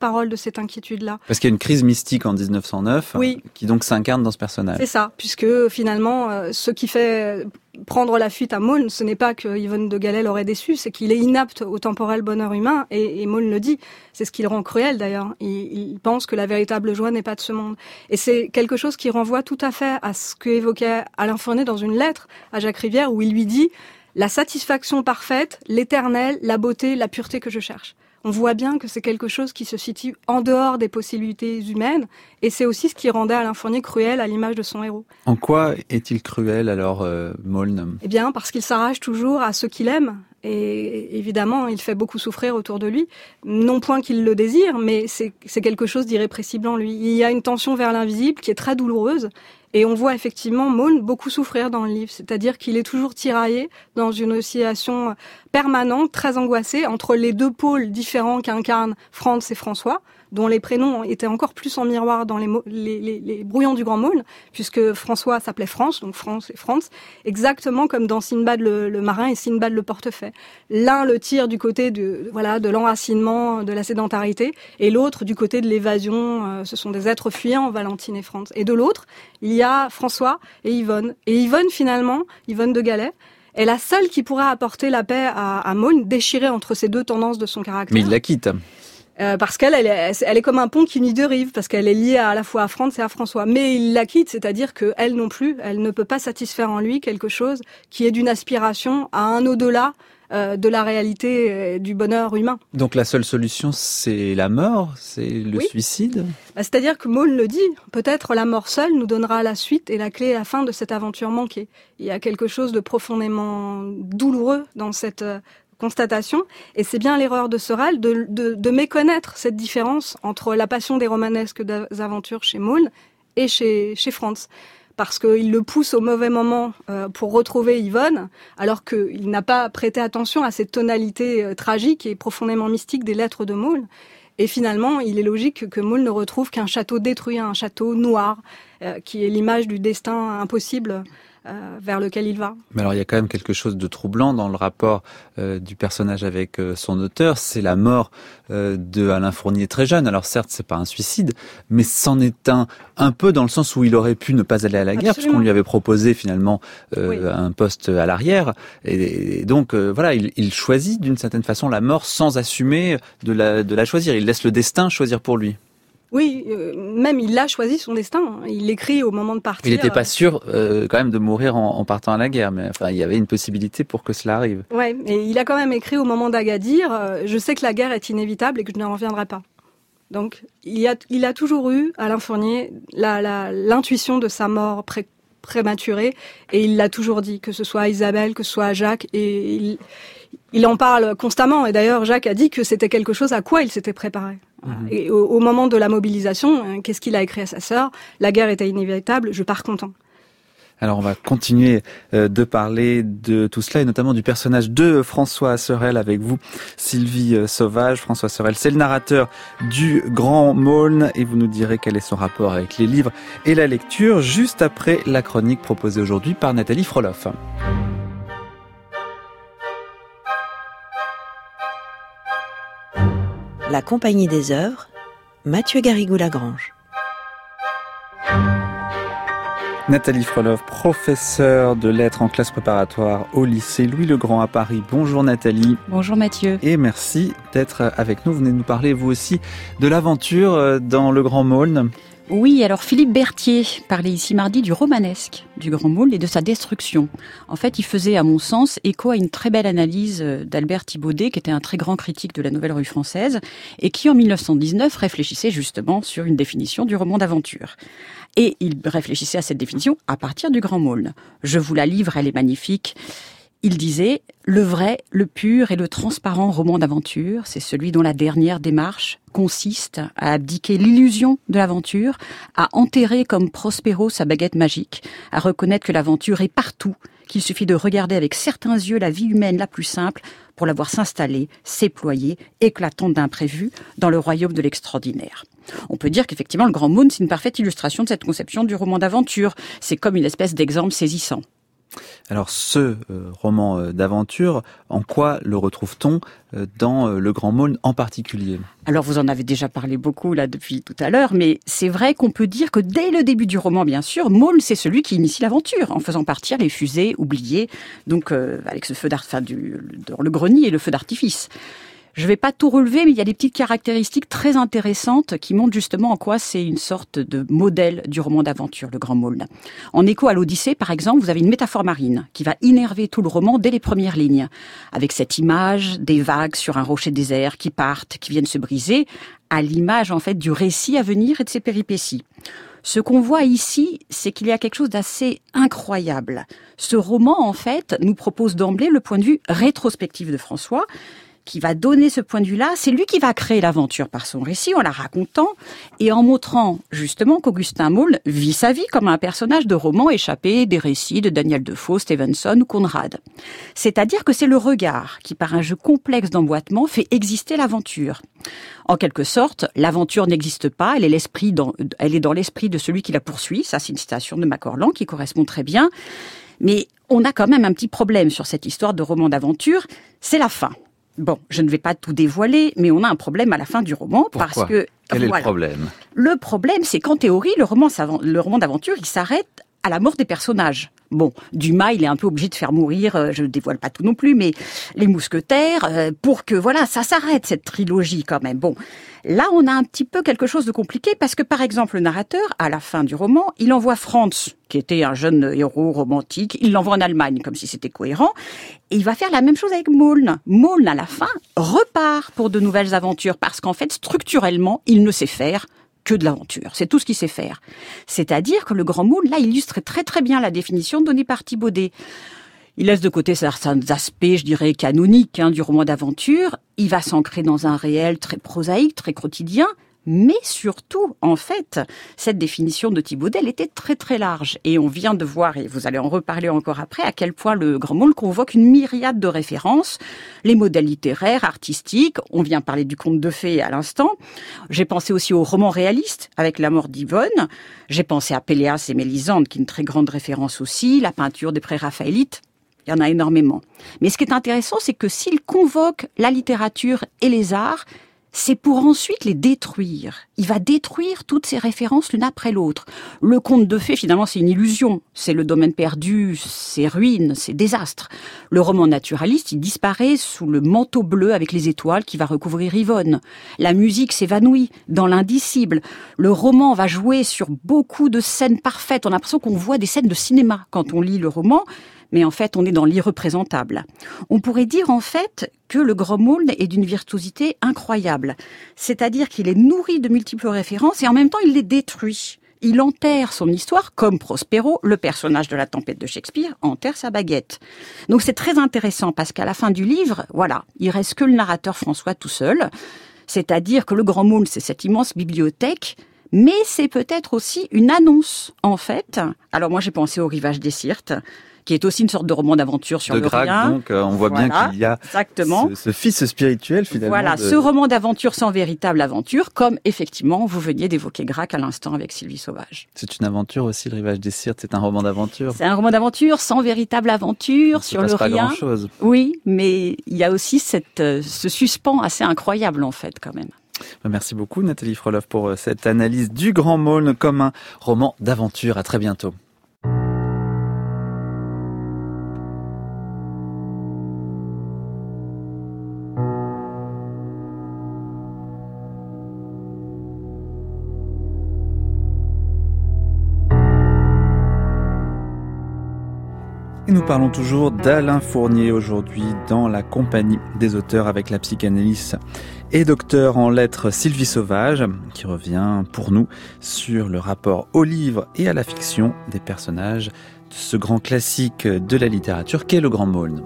porte-parole de cette inquiétude-là. Parce qu'il y a une crise mystique en dix-neuf cent neuf oui. qui donc s'incarne dans ce personnage. C'est ça, puisque finalement, euh, ce qui fait prendre la fuite à Maulne, ce n'est pas que Yvonne de Gallet l'aurait déçu, c'est qu'il est inapte au temporel bonheur humain, et, et Maulne le dit. C'est ce qui le rend cruel d'ailleurs. Il, il pense que la véritable joie n'est pas de ce monde. Et c'est quelque chose qui renvoie tout à fait à ce qu'évoquait Alain Fournier dans une lettre à Jacques Rivière, où il lui dit « La satisfaction parfaite, l'éternel, la beauté, la pureté que je cherche ». On voit bien que c'est quelque chose qui se situe en dehors des possibilités humaines, et c'est aussi ce qui rendait Alain Fournier cruel à l'image de son héros. En quoi est-il cruel alors, euh, Maulne ? Eh bien, parce qu'il s'arrache toujours à ceux qu'il aime, et évidemment, il fait beaucoup souffrir autour de lui. Non point qu'il le désire, mais c'est, c'est quelque chose d'irrépressible en lui. Il y a une tension vers l'invisible qui est très douloureuse, et on voit effectivement Maulne beaucoup souffrir dans le livre, c'est-à-dire qu'il est toujours tiraillé dans une oscillation permanente, très angoissée, entre les deux pôles différents qu'incarnent Franz et François, dont les prénoms étaient encore plus en miroir dans les, les, les, les brouillons du Grand Maulne, puisque François s'appelait France, donc France et Franz, exactement comme dans Sinbad le, le marin et Sinbad le portefaix. L'un le tire du côté de, voilà, de l'enracinement, de la sédentarité, et l'autre du côté de l'évasion. Euh, ce sont des êtres fuyants, Valentine et Franz. Et de l'autre, il y a François et Yvonne. Et Yvonne, finalement, Yvonne de Gallet, est la seule qui pourra apporter la paix à, à Maulne, déchirée entre ces deux tendances de son caractère. Mais il la quitte. Euh, parce qu'elle, elle est, elle est comme un pont qui unit deux rives, parce qu'elle est liée à la fois à Franz et à François. Mais il la quitte, c'est-à-dire que elle non plus, elle ne peut pas satisfaire en lui quelque chose qui est d'une aspiration à un au-delà euh, de la réalité euh, du bonheur humain. Donc la seule solution, c'est la mort, c'est le oui. suicide. Bah, c'est-à-dire que Maulne le dit, peut-être la mort seule nous donnera la suite et la clé et la fin de cette aventure manquée. Il y a quelque chose de profondément douloureux dans cette euh, constatation, et c'est bien l'erreur de Sorel de, de, de méconnaître cette différence entre la passion des romanesques aventures chez Maulne et chez, chez Franz. Parce qu'il le pousse au mauvais moment euh, pour retrouver Yvonne, alors qu'il n'a pas prêté attention à cette tonalité euh, tragique et profondément mystique des lettres de Maulne. Et finalement, il est logique que Maulne ne retrouve qu'un château détruit, un château noir, euh, qui est l'image du destin impossible euh, vers lequel il va. Mais alors, il y a quand même quelque chose de troublant dans le rapport euh, du personnage avec euh, son auteur. C'est la mort euh, de Alain Fournier très jeune. Alors certes, c'est pas un suicide, mais c'en est un un peu dans le sens où il aurait pu ne pas aller à la guerre, Absolument. puisqu'on lui avait proposé finalement euh, oui. un poste à l'arrière. Et, et donc euh, voilà, il, il choisit d'une certaine façon la mort sans assumer de la, de la choisir. Il laisse le destin choisir pour lui. Oui, euh, même il a choisi son destin. Il l'écrit au moment de partir. Il n'était pas sûr euh, quand même de mourir en, en partant à la guerre, mais enfin il y avait une possibilité pour que cela arrive. Ouais, et il a quand même écrit au moment d'Agadir euh, « Je sais que la guerre est inévitable et que je n'en reviendrai pas ». Donc il, y a, il a toujours eu, Alain Fournier, la, la, l'intuition de sa mort pré, prématurée, et il l'a toujours dit, que ce soit à Isabelle, que ce soit à Jacques, et il, il en parle constamment. Et d'ailleurs, Jacques a dit que c'était quelque chose à quoi il s'était préparé. Mmh. Et au, au moment de la mobilisation, qu'est-ce qu'il a écrit à sa sœur ? La guerre était inévitable, je pars content. Alors on va continuer de parler de tout cela et notamment du personnage de François Sorel avec vous, Sylvie Sauvage. François Sorel, c'est le narrateur du Grand Maulne et vous nous direz quel est son rapport avec les livres et la lecture juste après la chronique proposée aujourd'hui par Nathalie Froloff. La Compagnie des Œuvres, Mathieu Garrigou-Lagrange. Nathalie Froloff, professeure de lettres en classe préparatoire au lycée Louis-le-Grand à Paris. Bonjour Nathalie. Bonjour Mathieu. Et merci d'être avec nous. Vous venez nous parler vous aussi de l'aventure dans le Grand Maulne. Oui, alors Philippe Berthier parlait ici mardi du romanesque, du Grand Maulne et de sa destruction. En fait, il faisait, à mon sens, écho à une très belle analyse d'Albert Thibaudet, qui était un très grand critique de la Nouvelle Revue française, et qui, en dix-neuf cent dix-neuf, réfléchissait justement sur une définition du roman d'aventure. Et il réfléchissait à cette définition à partir du Grand Maulne. Je vous la livre, elle est magnifique. Il disait « Le vrai, le pur et le transparent roman d'aventure, c'est celui dont la dernière démarche consiste à abdiquer l'illusion de l'aventure, à enterrer comme Prospero sa baguette magique, à reconnaître que l'aventure est partout, qu'il suffit de regarder avec certains yeux la vie humaine la plus simple pour la voir s'installer, s'éployer, éclatante d'imprévus, dans le royaume de l'extraordinaire. » On peut dire qu'effectivement, le Grand Maulne, c'est une parfaite illustration de cette conception du roman d'aventure. C'est comme une espèce d'exemple saisissant. Alors ce euh, roman euh, d'aventure, en quoi le retrouve-t-on euh, dans euh, Le Grand Maulne en particulier ? Alors vous en avez déjà parlé beaucoup là depuis tout à l'heure, mais c'est vrai qu'on peut dire que dès le début du roman, bien sûr, Maulne c'est celui qui initie l'aventure en faisant partir les fusées oubliées, donc euh, avec ce feu d'art, enfin, du dans le grenier et le feu d'artifice. Je vais pas tout relever, mais il y a des petites caractéristiques très intéressantes qui montrent justement en quoi c'est une sorte de modèle du roman d'aventure, Le Grand Maulne. En écho à l'Odyssée, par exemple, vous avez une métaphore marine qui va innerver tout le roman dès les premières lignes, avec cette image des vagues sur un rocher désert qui partent, qui viennent se briser, à l'image en fait du récit à venir et de ses péripéties. Ce qu'on voit ici, c'est qu'il y a quelque chose d'assez incroyable. Ce roman, en fait, nous propose d'emblée le point de vue rétrospectif de François, qui va donner ce point de vue-là. C'est lui qui va créer l'aventure par son récit, en la racontant, et en montrant justement qu'Augustin Maulne vit sa vie comme un personnage de roman échappé des récits de Daniel Defoe, Stevenson ou Conrad. C'est-à-dire que c'est le regard qui, par un jeu complexe d'emboîtement, fait exister l'aventure. En quelque sorte, l'aventure n'existe pas, elle est, l'esprit dans, elle est dans l'esprit de celui qui la poursuit. Ça, c'est une citation de Macorlan qui correspond très bien. Mais on a quand même un petit problème sur cette histoire de roman d'aventure, c'est la fin. Bon, je ne vais pas tout dévoiler, mais on a un problème à la fin du roman. Pourquoi ? Parce que Quel voilà. est le problème ? Le problème, c'est qu'en théorie, le roman, le roman d'aventure, il s'arrête à la mort des personnages. Bon, Dumas, il est un peu obligé de faire mourir, euh, je ne dévoile pas tout non plus, mais les mousquetaires, euh, pour que, voilà, ça s'arrête, cette trilogie quand même. Bon, là, on a un petit peu quelque chose de compliqué, parce que, par exemple, le narrateur, à la fin du roman, il envoie Franz, qui était un jeune héros romantique, il l'envoie en Allemagne, comme si c'était cohérent, et il va faire la même chose avec Maulne. Maulne, à la fin, repart pour de nouvelles aventures, parce qu'en fait, structurellement, il ne sait faire que de l'aventure. C'est tout ce qu'il sait faire. C'est-à-dire que le Grand Maulne, là, illustre très très bien la définition donnée par Thibaudet. Il laisse de côté certains aspects, je dirais, canoniques hein, du roman d'aventure. Il va s'ancrer dans un réel très prosaïque, très quotidien. Mais surtout, en fait, cette définition de Thibaudet, elle était très très large. Et on vient de voir, et vous allez en reparler encore après, à quel point le Grand Maulne convoque une myriade de références, les modèles littéraires, artistiques, on vient parler du conte de fées à l'instant. J'ai pensé aussi au roman réaliste, avec La mort d'Yvonne. J'ai pensé à Péléas et Mélisande, qui est une très grande référence aussi, la peinture des pré-raphaélites. Il y en a énormément. Mais ce qui est intéressant, c'est que s'il convoque la littérature et les arts, c'est pour ensuite les détruire. Il va détruire toutes ces références l'une après l'autre. Le conte de fées, finalement, c'est une illusion. C'est le domaine perdu, c'est ruines, c'est désastre. Le roman naturaliste, il disparaît sous le manteau bleu avec les étoiles qui va recouvrir Yvonne. La musique s'évanouit dans l'indicible. Le roman va jouer sur beaucoup de scènes parfaites. On a l'impression qu'on voit des scènes de cinéma quand on lit le roman. Mais en fait, on est dans l'irreprésentable. On pourrait dire en fait que le Grand Maulne est d'une virtuosité incroyable. C'est-à-dire qu'il est nourri de multiples références et en même temps, il les détruit. Il enterre son histoire comme Prospero, le personnage de La Tempête de Shakespeare, enterre sa baguette. Donc c'est très intéressant parce qu'à la fin du livre, voilà, il reste que le narrateur François tout seul. C'est-à-dire que le Grand Maulne, c'est cette immense bibliothèque, mais c'est peut-être aussi une annonce, en fait. Alors moi, j'ai pensé au Rivage des Syrtes, qui est aussi une sorte de roman d'aventure sur de le Gracq, rien. donc euh, on voit voilà, bien qu'il y a exactement. Ce, ce fils spirituel finalement. Voilà, de... ce roman d'aventure sans véritable aventure, comme effectivement vous veniez d'évoquer Gracq à l'instant avec Sylvie Sauvage. C'est une aventure aussi, le Rivage des Syrtes, c'est un roman d'aventure. C'est un roman d'aventure sans véritable aventure Il sur se le passe pas rien. grand-chose. Oui, mais il y a aussi cette, ce suspens assez incroyable en fait quand même. Merci beaucoup Nathalie Frolov pour cette analyse du Grand Maulne comme un roman d'aventure. À très bientôt. Et nous parlons toujours d'Alain Fournier aujourd'hui dans la compagnie des auteurs avec la psychanalyste et docteur en lettres Sylvie Sauvage qui revient pour nous sur le rapport au livre et à la fiction des personnages de ce grand classique de la littérature qu'est le Grand Maulne.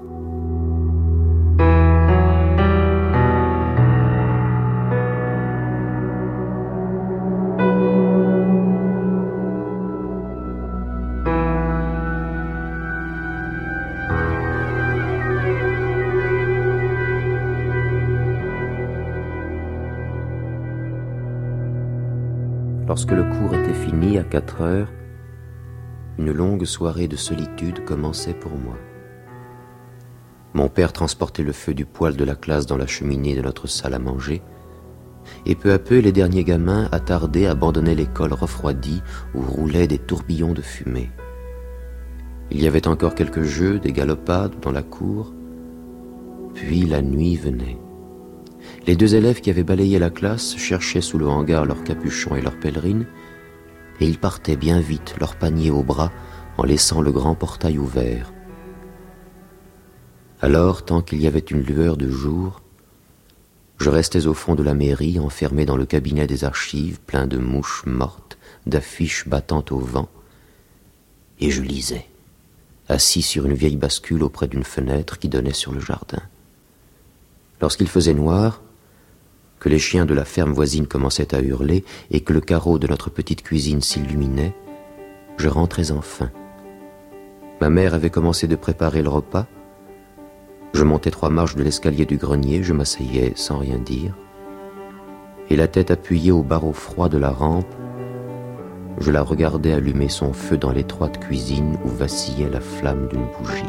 Lorsque le cours était fini à quatre heures, une longue soirée de solitude commençait pour moi. Mon père transportait le feu du poêle de la classe dans la cheminée de notre salle à manger, et peu à peu les derniers gamins attardés abandonnaient l'école refroidie où roulaient des tourbillons de fumée. Il y avait encore quelques jeux, des galopades dans la cour, puis la nuit venait. Les deux élèves qui avaient balayé la classe cherchaient sous le hangar leurs capuchons et leurs pèlerines, et ils partaient bien vite, leur panier au bras, en laissant le grand portail ouvert. Alors, tant qu'il y avait une lueur de jour, je restais au fond de la mairie, enfermé dans le cabinet des archives, plein de mouches mortes, d'affiches battant au vent, et je lisais, assis sur une vieille bascule auprès d'une fenêtre qui donnait sur le jardin. Lorsqu'il faisait noir, que les chiens de la ferme voisine commençaient à hurler et que le carreau de notre petite cuisine s'illuminait, je rentrais enfin. Ma mère avait commencé de préparer le repas. Je montais trois marches de l'escalier du grenier, je m'asseyais sans rien dire, et la tête appuyée au barreau froid de la rampe, je la regardais allumer son feu dans l'étroite cuisine où vacillait la flamme d'une bougie.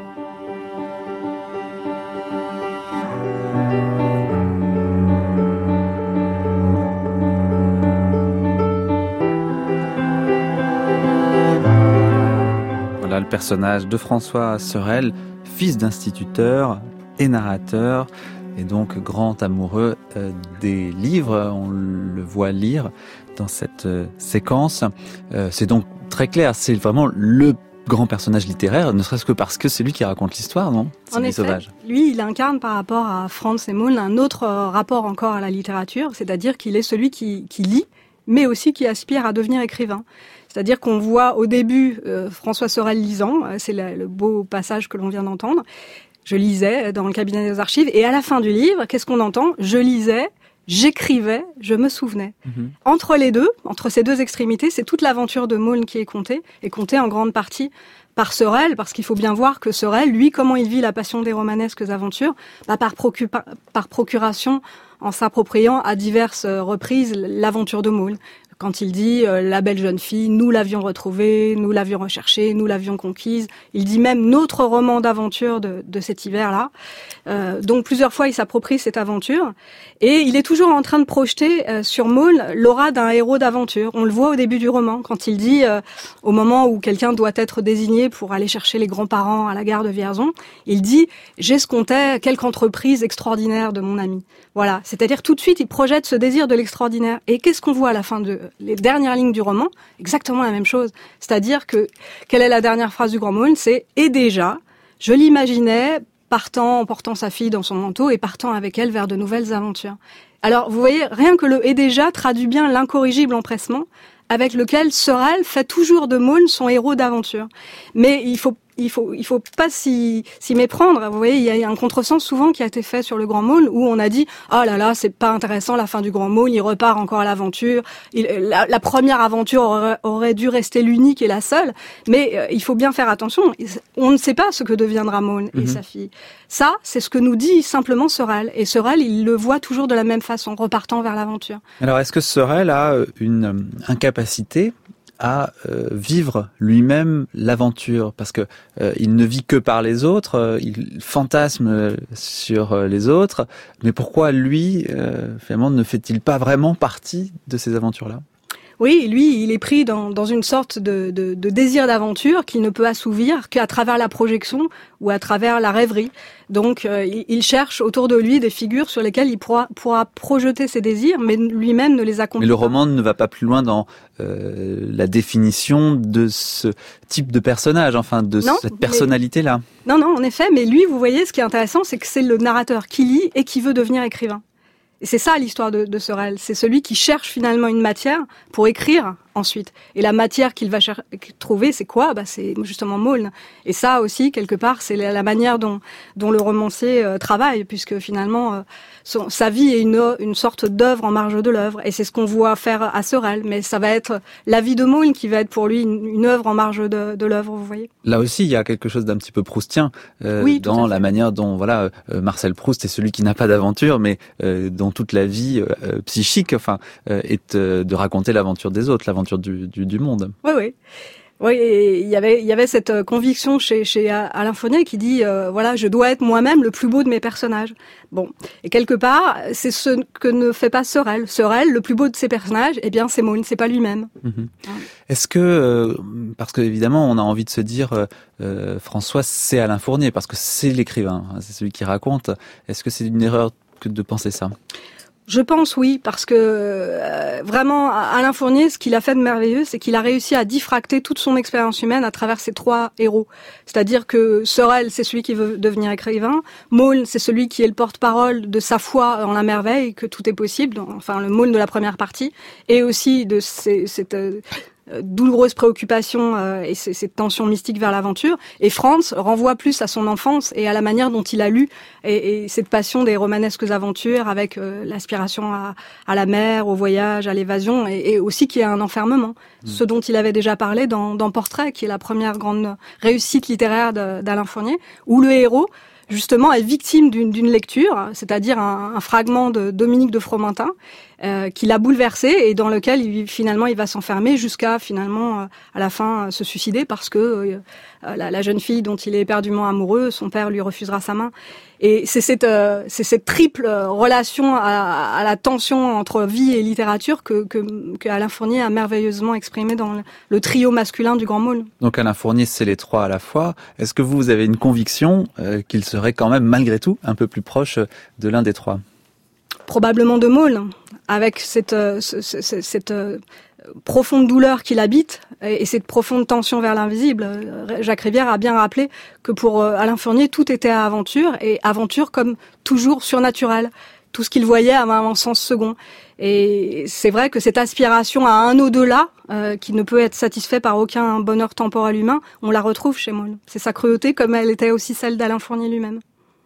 Voilà le personnage de François Sorel, fils d'instituteur et narrateur, et donc grand amoureux euh, des livres. On le voit lire dans cette euh, séquence. Euh, c'est donc très clair, c'est vraiment le grand personnage littéraire, ne serait-ce que parce que c'est lui qui raconte l'histoire, non ? En effet, Sauvage. Lui, il incarne par rapport à Franz Emanuel un autre euh, rapport encore à la littérature, c'est-à-dire qu'il est celui qui, qui lit, mais aussi qui aspire à devenir écrivain. C'est-à-dire qu'on voit au début euh, François Sorel lisant, euh, c'est le, le beau passage que l'on vient d'entendre. Je lisais dans le cabinet des archives, et à la fin du livre, qu'est-ce qu'on entend ? Je lisais, j'écrivais, je me souvenais. Mmh. Entre les deux, entre ces deux extrémités, c'est toute l'aventure de Maulne qui est contée, et contée en grande partie par Sorel, parce qu'il faut bien voir que Sorel, lui, comment il vit la passion des romanesques aventures, bah, par, procu- par procuration, en s'appropriant à diverses reprises l'aventure de Maulne. Quand il dit euh, « la belle jeune fille, nous l'avions retrouvée, nous l'avions recherchée, nous l'avions conquise », il dit même « notre roman d'aventure de, de cet hiver-là euh, ». Donc plusieurs fois, il s'approprie cette aventure. Et il est toujours en train de projeter euh, sur Maulne l'aura d'un héros d'aventure. On le voit au début du roman, quand il dit, euh, au moment où quelqu'un doit être désigné pour aller chercher les grands-parents à la gare de Vierzon, il dit « j'escomptais quelque entreprise extraordinaire de mon ami ». Voilà, c'est-à-dire tout de suite, il projette ce désir de l'extraordinaire. Et qu'est-ce qu'on voit à la fin de les dernières lignes du roman ? Exactement la même chose. C'est-à-dire que, quelle est la dernière phrase du grand Maulne ? C'est « et déjà, je l'imaginais partant, en portant sa fille dans son manteau et partant avec elle vers de nouvelles aventures ». Alors, vous voyez, rien que le « et déjà » traduit bien l'incorrigible empressement avec lequel Sorel fait toujours de Maulne son héros d'aventure. Mais il faut Il faut, il faut pas s'y, s'y méprendre. Vous voyez, il y a un contresens souvent qui a été fait sur le Grand Maulne où on a dit « Ah oh là là, c'est pas intéressant, la fin du Grand Maulne, il repart encore à l'aventure. Il, la, la première aventure aurait, aurait dû rester l'unique et la seule. » Mais euh, il faut bien faire attention. On ne sait pas ce que deviendra Maulne et mmh. sa fille. Ça, c'est ce que nous dit simplement Sorel. Et Sorel, il le voit toujours de la même façon, repartant vers l'aventure. Alors, est-ce que Sorel a une incapacité à euh, vivre lui-même l'aventure, parce que euh, il ne vit que par les autres, euh, il fantasme sur euh, les autres, mais pourquoi lui, euh, finalement, ne fait-il pas vraiment partie de ces aventures-là ? Oui, lui, il est pris dans, dans une sorte de, de, de désir d'aventure qu'il ne peut assouvir qu'à travers la projection ou à travers la rêverie. Donc, euh, il, il cherche autour de lui des figures sur lesquelles il pourra, pourra projeter ses désirs, mais lui-même ne les accomplit pas. Mais le roman ne va pas plus loin dans euh, la définition de ce type de personnage, enfin de non, cette personnalité-là. Mais... Non, non, en effet, mais lui, vous voyez, ce qui est intéressant, c'est que c'est le narrateur qui lit et qui veut devenir écrivain. Et c'est ça l'histoire de, de Sorel, c'est celui qui cherche finalement une matière pour écrire ensuite. Et la matière qu'il va cher- trouver, c'est quoi ? Bah, c'est justement Maulne. Et ça aussi, quelque part, c'est la, la manière dont, dont le romancier euh, travaille, puisque finalement, euh, son, sa vie est une, une sorte d'œuvre en marge de l'œuvre. Et c'est ce qu'on voit faire à Sorel. Mais ça va être la vie de Maulne qui va être pour lui une, une œuvre en marge de, de l'œuvre, vous voyez. Là aussi, il y a quelque chose d'un petit peu proustien euh, oui, dans la manière dont voilà euh, Marcel Proust est celui qui n'a pas d'aventure, mais euh, dont toute la vie euh, psychique, enfin, euh, est euh, de raconter l'aventure des autres, l'aventure Du, du, du monde. Oui, oui. Oui, et il y avait, il y avait cette conviction chez, chez Alain Fournier qui dit, euh, voilà, je dois être moi-même le plus beau de mes personnages. Bon, et quelque part, c'est ce que ne fait pas Sorel. Sorel, le plus beau de ses personnages, eh bien, c'est Maughn, c'est pas lui-même. Mmh. Ouais. Est-ce que, euh, parce que évidemment, on a envie de se dire, euh, François, c'est Alain Fournier, parce que c'est l'écrivain, c'est celui qui raconte. Est-ce que c'est une erreur que de penser ça ? Je pense oui, parce que euh, vraiment, Alain Fournier, ce qu'il a fait de merveilleux, c'est qu'il a réussi à diffracter toute son expérience humaine à travers ces trois héros. C'est-à-dire que Sorel, c'est celui qui veut devenir écrivain. Maughn, c'est celui qui est le porte-parole de sa foi en la merveille, que tout est possible, enfin le Maughn de la première partie, et aussi de ces, cette... Euh, douloureuse préoccupation euh, et c- cette tension mystique vers l'aventure. Et Franz renvoie plus à son enfance et à la manière dont il a lu et, et cette passion des romanesques aventures avec euh, l'aspiration à, à la mer, au voyage, à l'évasion et, et aussi qui est un enfermement. Mmh. Ce dont il avait déjà parlé dans, dans Portrait, qui est la première grande réussite littéraire de, d'Alain Fournier, où le héros justement est victime d'une, d'une lecture, c'est-à-dire un, un fragment de Dominique de Fromentin, euh, qui l'a bouleversé et dans lequel il, finalement il va s'enfermer jusqu'à finalement euh, à la fin euh, se suicider parce que euh, la, la jeune fille dont il est éperdument amoureux, son père lui refusera sa main. Et c'est cette, euh, c'est cette triple relation à, à la tension entre vie et littérature que, que, que Alain Fournier a merveilleusement exprimé dans le, le trio masculin du Grand Maughn. Donc Alain Fournier, c'est les trois à la fois. Est-ce que vous avez une conviction euh, qu'il serait quand même, malgré tout, un peu plus proche de l'un des trois ? Probablement de Maughn, avec cette, euh, cette, cette, cette euh, profonde douleur qu'il habite et, et cette profonde tension vers l'invisible. Jacques Rivière a bien rappelé que pour euh, Alain Fournier, tout était aventure, et aventure comme toujours surnaturelle. Tout ce qu'il voyait avait un sens second. Et c'est vrai que cette aspiration à un au-delà, euh, qui ne peut être satisfait par aucun bonheur temporel humain, on la retrouve chez Maughn. C'est sa cruauté comme elle était aussi celle d'Alain Fournier lui-même.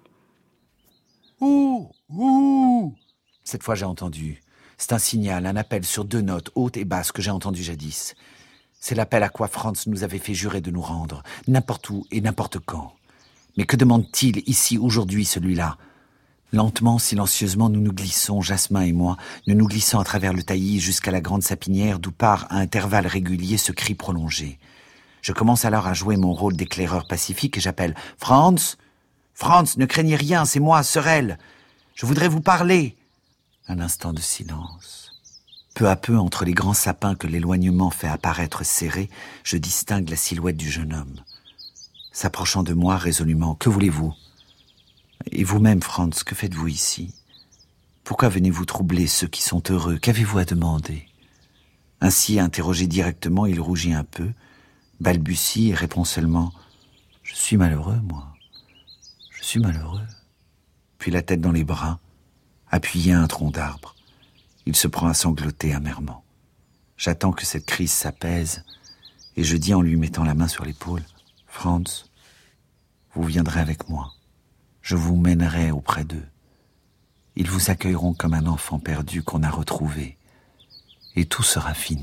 Ouh, ouh. Cette fois j'ai entendu. C'est un signal, un appel sur deux notes, hautes et basses, que j'ai entendu jadis. C'est l'appel à quoi Franz nous avait fait jurer de nous rendre, n'importe où et n'importe quand. Mais que demande-t-il ici, aujourd'hui, celui-là ? Lentement, silencieusement, nous nous glissons, Jasmin et moi, nous nous glissons à travers le taillis jusqu'à la grande sapinière d'où part à intervalles réguliers ce cri prolongé. Je commence alors à jouer mon rôle d'éclaireur pacifique et j'appelle « Franz ! Franz, ne craignez rien, c'est moi, Sorel. Je voudrais vous parler !» Un instant de silence. Peu à peu, entre les grands sapins que l'éloignement fait apparaître serrés, je distingue la silhouette du jeune homme. S'approchant de moi résolument, « Que voulez-vous ? Et vous-même, Franz, que faites-vous ici ? Pourquoi venez-vous troubler ceux qui sont heureux ? Qu'avez-vous à demander ?» Ainsi, interrogé directement, il rougit un peu, balbutie et répond seulement « Je suis malheureux, moi. Je suis malheureux. » Puis la tête dans les bras, appuyé à un tronc d'arbre, il se prend à sangloter amèrement. J'attends que cette crise s'apaise et je dis en lui mettant la main sur l'épaule « Franz, vous viendrez avec moi. Je vous mènerai auprès d'eux. Ils vous accueilleront comme un enfant perdu qu'on a retrouvé. Et tout sera fini. »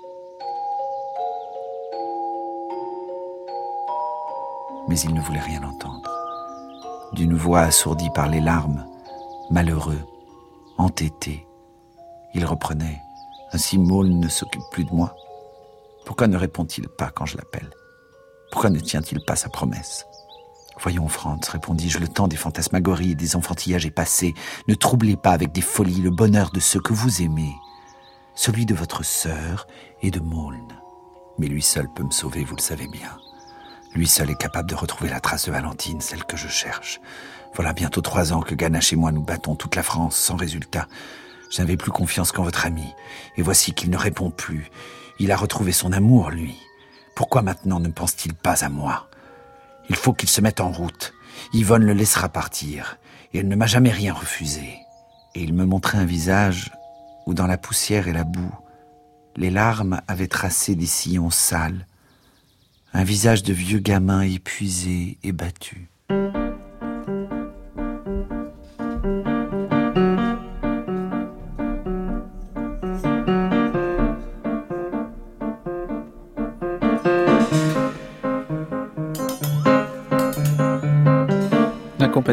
Mais il ne voulait rien entendre. D'une voix assourdie par les larmes, malheureux, entêté, il reprenait « Ainsi Maughn ne s'occupe plus de moi. Pourquoi ne répond-il pas quand je l'appelle ? Pourquoi ne tient-il pas sa promesse ? Voyons, Franz, répondis-je, le temps des fantasmagories et des enfantillages est passé. Ne troublez pas avec des folies le bonheur de ceux que vous aimez, celui de votre sœur et de Maughn. Mais lui seul peut me sauver, vous le savez bien. Lui seul est capable de retrouver la trace de Valentine, celle que je cherche. Voilà bientôt trois ans que Ganache et moi nous battons toute la France, sans résultat. Je n'avais plus confiance qu'en votre ami. Et voici qu'il ne répond plus. Il a retrouvé son amour, lui. Pourquoi maintenant ne pense-t-il pas à moi ? Il faut qu'il se mette en route. Yvonne le laissera partir. Et elle ne m'a jamais rien refusé. Et il me montrait un visage où, dans la poussière et la boue, les larmes avaient tracé des sillons sales. Un visage de vieux gamin épuisé et battu.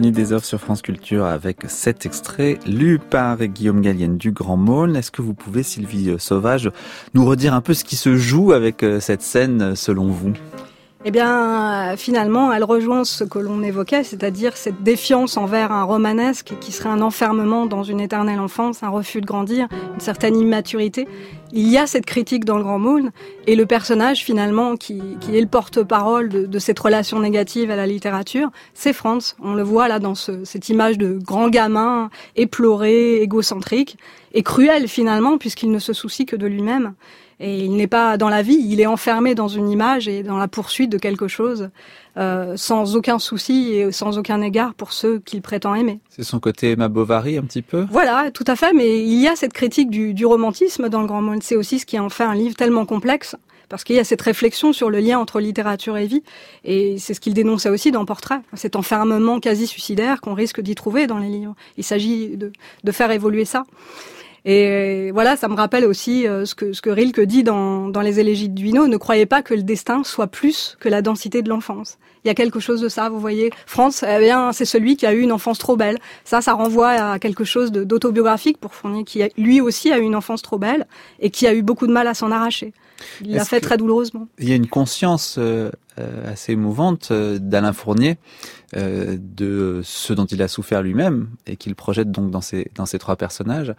Compagnie des œuvres sur France Culture avec cet extrait lu par Guillaume Gallienne du Grand Maulne. Est-ce que vous pouvez, Sylvie Sauvage, nous redire un peu ce qui se joue avec cette scène selon vous ? Eh bien, finalement, elle rejoint ce que l'on évoquait, c'est-à-dire cette défiance envers un romanesque qui serait un enfermement dans une éternelle enfance, un refus de grandir, une certaine immaturité. Il y a cette critique dans le Grand Maulne, et le personnage, finalement, qui, qui est le porte-parole de, de cette relation négative à la littérature, c'est Franz. On le voit là dans ce, cette image de grand gamin, éploré, égocentrique, et cruel finalement, puisqu'il ne se soucie que de lui-même. Et il n'est pas dans la vie, il est enfermé dans une image et dans la poursuite de quelque chose, euh, sans aucun souci et sans aucun égard pour ceux qu'il prétend aimer. C'est son côté Emma Bovary un petit peu ? Voilà, tout à fait, mais il y a cette critique du, du romantisme dans le Grand Maulne. C'est aussi ce qui en fait un livre tellement complexe, parce qu'il y a cette réflexion sur le lien entre littérature et vie, et c'est ce qu'il dénonçait aussi dans Portrait, cet enfermement quasi suicidaire qu'on risque d'y trouver dans les livres. Il s'agit de, de faire évoluer ça. Et voilà, ça me rappelle aussi euh, ce que ce que Rilke dit dans dans les élégies de Duino. Ne croyez pas que le destin soit plus que la densité de l'enfance. Il y a quelque chose de ça, vous voyez. Franz, eh bien, c'est celui qui a eu une enfance trop belle. Ça, ça renvoie à quelque chose de, d'autobiographique pour Fournier, qui a, lui aussi a eu une enfance trop belle et qui a eu beaucoup de mal à s'en arracher. Il l'a fait très douloureusement. Il y a une conscience euh, assez émouvante euh, d'Alain Fournier euh, de ce dont il a souffert lui-même et qu'il projette donc dans ces dans ces trois personnages,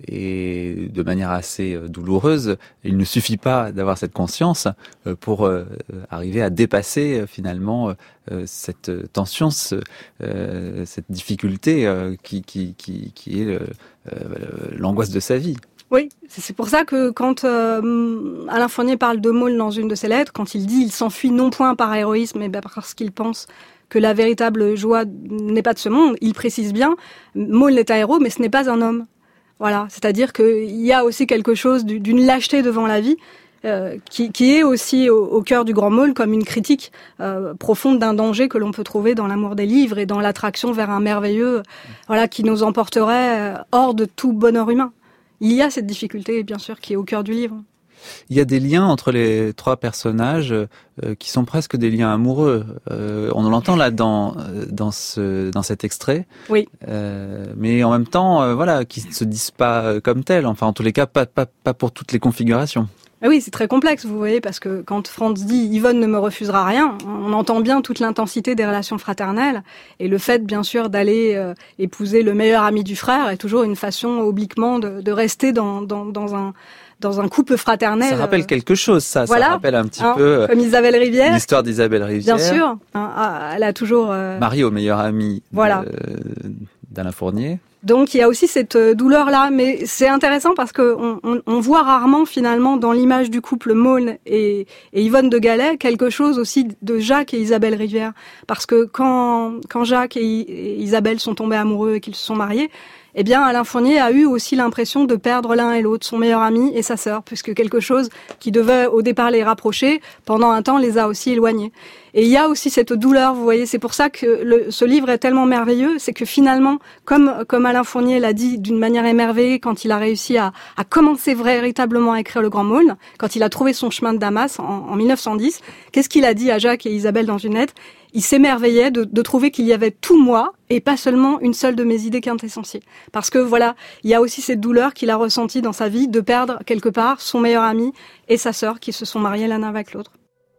et de manière assez euh, douloureuse. Il ne suffit pas d'avoir cette conscience euh, pour euh, arriver à dépasser euh, finalement euh, cette tension, ce, euh, cette difficulté euh, qui qui qui qui est euh, euh, l'angoisse de sa vie. Oui, c'est pour ça que quand euh, Alain Fournier parle de Maulne dans une de ses lettres, quand il dit « il s'enfuit non point par héroïsme, mais parce qu'il pense que la véritable joie n'est pas de ce monde », il précise bien « Maulne est un héros, mais ce n'est pas un homme ». Voilà, c'est-à-dire qu'il y a aussi quelque chose d'une lâcheté devant la vie, euh, qui, qui est aussi au, au cœur du Grand Maulne comme une critique euh, profonde d'un danger que l'on peut trouver dans l'amour des livres et dans l'attraction vers un merveilleux, voilà, qui nous emporterait hors de tout bonheur humain. Il y a cette difficulté, bien sûr, qui est au cœur du livre. Il y a des liens entre les trois personnages euh, qui sont presque des liens amoureux. Euh, on l'entend là dans dans ce dans cet extrait. Oui. Euh, mais en même temps, euh, voilà, qui ne se disent pas comme tels. Enfin, en tous les cas, pas pas pas pour toutes les configurations. Ah oui, c'est très complexe, vous voyez, parce que quand Franz dit « Yvonne ne me refusera rien », on entend bien toute l'intensité des relations fraternelles, et le fait, bien sûr, d'aller euh, épouser le meilleur ami du frère est toujours une façon obliquement de, de rester dans, dans, dans un... dans un couple fraternel. Ça rappelle quelque chose, ça. Voilà, ça rappelle un petit hein, peu comme Isabelle Rivière. L'histoire d'Isabelle Rivière. Bien sûr. Hein, elle a toujours... Euh... Mariée au meilleur ami voilà. de, d'Alain Fournier. Donc il y a aussi cette douleur-là, mais c'est intéressant parce que on, on, on voit rarement finalement dans l'image du couple Maulne et, et Yvonne de Galais quelque chose aussi de Jacques et Isabelle Rivière. Parce que quand, quand Jacques et, et Isabelle sont tombés amoureux et qu'ils se sont mariés, eh bien, Alain Fournier a eu aussi l'impression de perdre l'un et l'autre, son meilleur ami et sa sœur, puisque quelque chose qui devait au départ les rapprocher, pendant un temps les a aussi éloignés. Et il y a aussi cette douleur, vous voyez, c'est pour ça que le, ce livre est tellement merveilleux, c'est que finalement, comme, comme Alain Fournier l'a dit d'une manière émerveillée quand il a réussi à, à commencer véritablement à écrire Le Grand Maulne, quand il a trouvé son chemin de Damas en, en mille neuf cent dix, qu'est-ce qu'il a dit à Jacques et Isabelle dans une lettre ? Il s'émerveillait de, de trouver qu'il y avait tout moi et pas seulement une seule de mes idées quintessentielles. Parce que voilà, il y a aussi cette douleur qu'il a ressentie dans sa vie de perdre quelque part son meilleur ami et sa sœur qui se sont mariés l'un avec l'autre.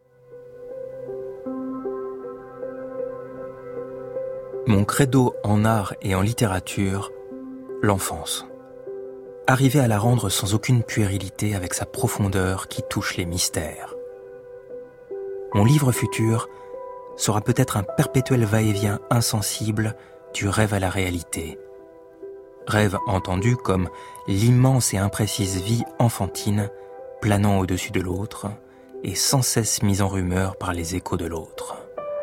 Mon credo en art et en littérature, l'enfance. Arriver à la rendre sans aucune puérilité avec sa profondeur qui touche les mystères. Mon livre futur sera peut-être un perpétuel va-et-vient insensible du rêve à la réalité. Rêve entendu comme l'immense et imprécise vie enfantine planant au-dessus de l'autre et sans cesse mise en rumeur par les échos de l'autre.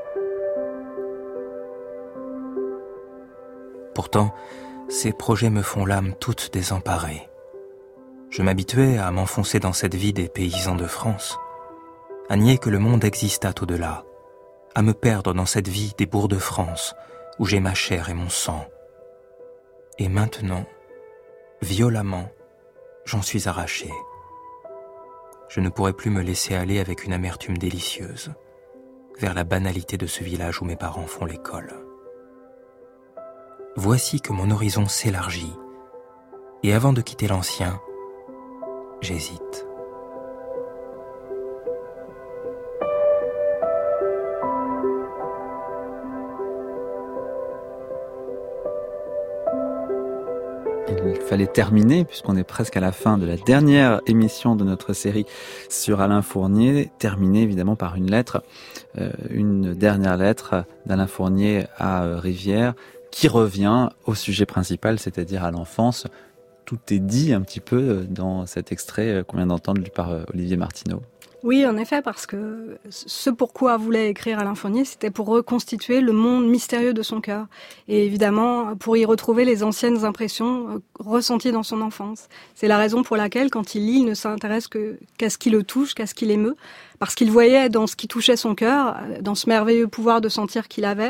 Pourtant, ces projets me font l'âme toute désemparée. Je m'habituais à m'enfoncer dans cette vie des paysans de France, à nier que le monde existât au-delà, à me perdre dans cette vie des bourgs de France, où j'ai ma chair et mon sang. Et maintenant, violemment, j'en suis arraché. Je ne pourrais plus me laisser aller avec une amertume délicieuse, vers la banalité de ce village où mes parents font l'école. voici que mon horizon s'élargit, et avant de quitter l'ancien, j'hésite. Il fallait terminer, puisqu'on est presque à la fin de la dernière émission de notre série sur Alain Fournier, terminer évidemment par une lettre, euh, une dernière lettre d'Alain Fournier à euh, Rivière, qui revient au sujet principal, c'est-à-dire à l'enfance. Tout est dit un petit peu dans cet extrait qu'on vient d'entendre lu par euh, Olivier Martineau. Oui, en effet, parce que ce pourquoi voulait écrire Alain Fournier, c'était pour reconstituer le monde mystérieux de son cœur. Et évidemment, pour y retrouver les anciennes impressions ressenties dans son enfance. C'est la raison pour laquelle, quand il lit, il ne s'intéresse que, qu'à ce qui le touche, qu'à ce qui l'émeut. Parce qu'il voyait dans ce qui touchait son cœur, dans ce merveilleux pouvoir de sentir qu'il avait,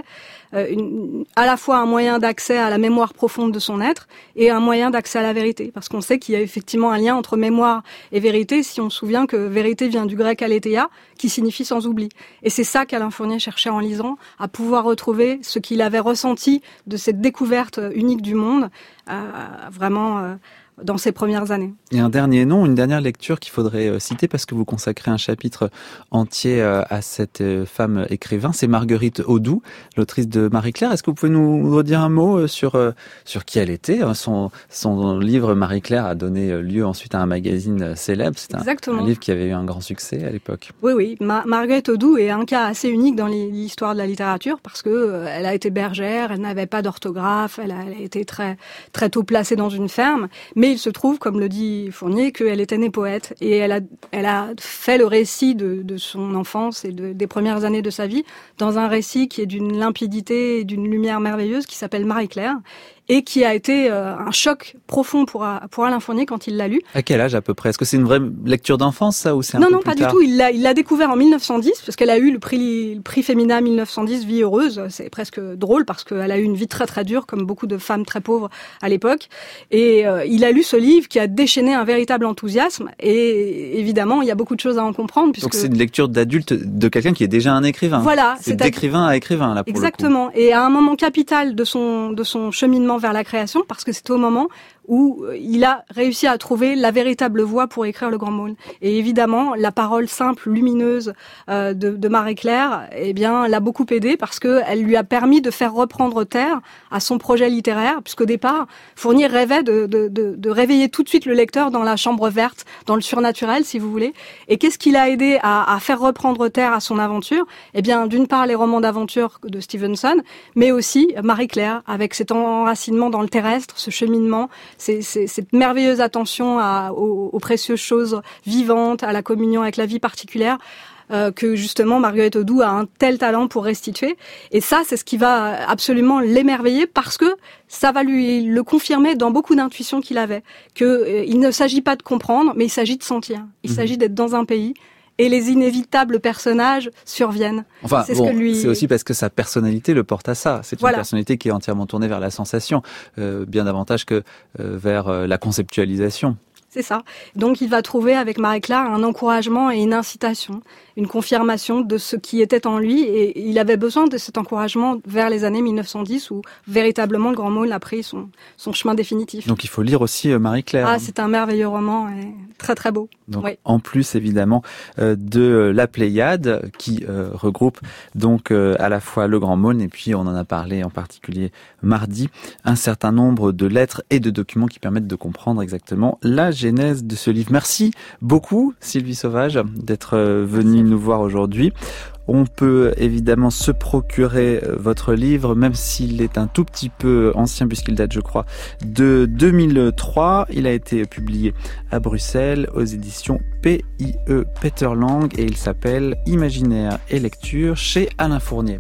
une, à la fois un moyen d'accès à la mémoire profonde de son être et un moyen d'accès à la vérité. Parce qu'on sait qu'il y a effectivement un lien entre mémoire et vérité, si on se souvient que vérité vient du grec aletheia, qui signifie sans oubli. Et c'est ça qu'Alain Fournier cherchait en lisant, à pouvoir retrouver ce qu'il avait ressenti de cette découverte unique du monde, euh, vraiment euh, dans ses premières années. Et un dernier nom, une dernière lecture qu'il faudrait citer, parce que vous consacrez un chapitre entier à cette femme écrivain, c'est Marguerite Audoux, l'autrice de Marie-Claire. Est-ce que vous pouvez nous redire un mot sur, sur qui elle était ? Son, son livre Marie-Claire a donné lieu ensuite à un magazine célèbre. C'est un, un livre qui avait eu un grand succès à l'époque. Oui, oui. Ma- Marguerite Audoux est un cas assez unique dans l'histoire de la littérature, parce que euh, elle a été bergère, elle n'avait pas d'orthographe, elle a, elle a été très, très tôt placée dans une ferme, mais il se trouve, comme le dit Fournier, qu'elle était née poète et elle a, elle a fait le récit de, de son enfance et de, des premières années de sa vie dans un récit qui est d'une limpidité et d'une lumière merveilleuse qui s'appelle Marie-Claire et qui a été euh, un choc profond pour, pour Alain Fournier quand il l'a lu. À quel âge à peu près ? Est-ce que c'est une vraie lecture d'enfance, ça, ou c'est un non, peu non, plus pas tard ? du tout. Il l'a, il l'a découvert en mille neuf cent dix, parce qu'elle a eu le prix, le prix féminin mille neuf cent dix, Vie heureuse. C'est presque drôle, parce qu'elle a eu une vie très très dure, comme beaucoup de femmes très pauvres à l'époque. Et euh, il a lu ce livre qui a déchaîné un véritable enthousiasme. Et évidemment, il y a beaucoup de choses à en comprendre. Puisque... Donc c'est une lecture d'adulte de quelqu'un qui est déjà un écrivain. Voilà. C'est, c'est d'écrivain à écrivain, là, pour exactement. le coup. Et à un moment capital de son, de son cheminement vers la création, parce que c'est au moment où il a réussi à trouver la véritable voie pour écrire Le Grand Môle. Et évidemment, la parole simple, lumineuse euh, de, de Marie-Claire, eh bien, l'a beaucoup aidé parce que elle lui a permis de faire reprendre terre à son projet littéraire, puisqu'au départ, Fournier rêvait de, de, de, de réveiller tout de suite le lecteur dans la chambre verte, dans le surnaturel, si vous voulez. Et qu'est-ce qui l'a aidé à, à faire reprendre terre à son aventure ? Eh bien, d'une part, les romans d'aventure de Stevenson, mais aussi Marie-Claire, avec cet enracinement dans le terrestre, ce cheminement, C'est, c'est, cette merveilleuse attention à, aux, aux précieuses choses vivantes, à la communion avec la vie particulière, euh, que justement Marguerite Audoux a un tel talent pour restituer. Et ça, c'est ce qui va absolument l'émerveiller, parce que ça va lui le confirmer dans beaucoup d'intuitions qu'il avait, que euh, il ne s'agit pas de comprendre, mais il s'agit de sentir. Il mmh. s'agit d'être dans un pays. Et les inévitables personnages surviennent. Enfin, c'est, bon, ce que lui... c'est aussi parce que sa personnalité le porte à ça. C'est voilà. une personnalité qui est entièrement tournée vers la sensation, euh, bien davantage que euh, vers euh, la conceptualisation. C'est ça. Donc il va trouver avec Marie-Claire un encouragement et une incitation, une confirmation de ce qui était en lui, et il avait besoin de cet encouragement vers les années mille neuf cent dix où véritablement le Grand Môle a pris son, son chemin définitif. Donc il faut lire aussi euh, Marie-Claire. Ah, c'est un merveilleux roman, et très très beau. Donc, oui. En plus évidemment euh, de la Pléiade qui euh, regroupe donc euh, à la fois le Grand Môle et puis on en a parlé en particulier mardi, un certain nombre de lettres et de documents qui permettent de comprendre exactement la genèse de ce livre. Merci beaucoup Sylvie Sauvage d'être euh, venue nous voir aujourd'hui. On peut évidemment se procurer votre livre, même s'il est un tout petit peu ancien, puisqu'il date, je crois, de deux mille trois. Il a été publié à Bruxelles aux éditions P I E Peterlang et il s'appelle Imaginaire et lecture chez Alain Fournier.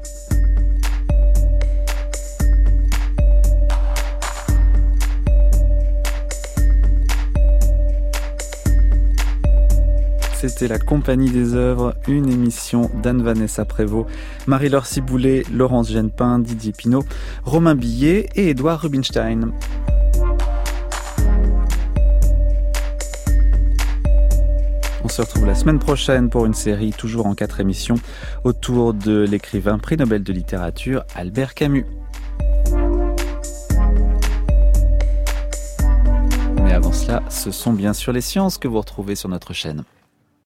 C'était la Compagnie des œuvres, une émission d'Anne-Vanessa Prévost, Marie-Laure Ciboulet, Laurence Genepin, Didier Pinault, Romain Billet et Édouard Rubinstein. On se retrouve la semaine prochaine pour une série toujours en quatre émissions autour de l'écrivain prix Nobel de littérature Albert Camus. cela, ce sont bien sûr les sciences que vous retrouvez sur notre chaîne.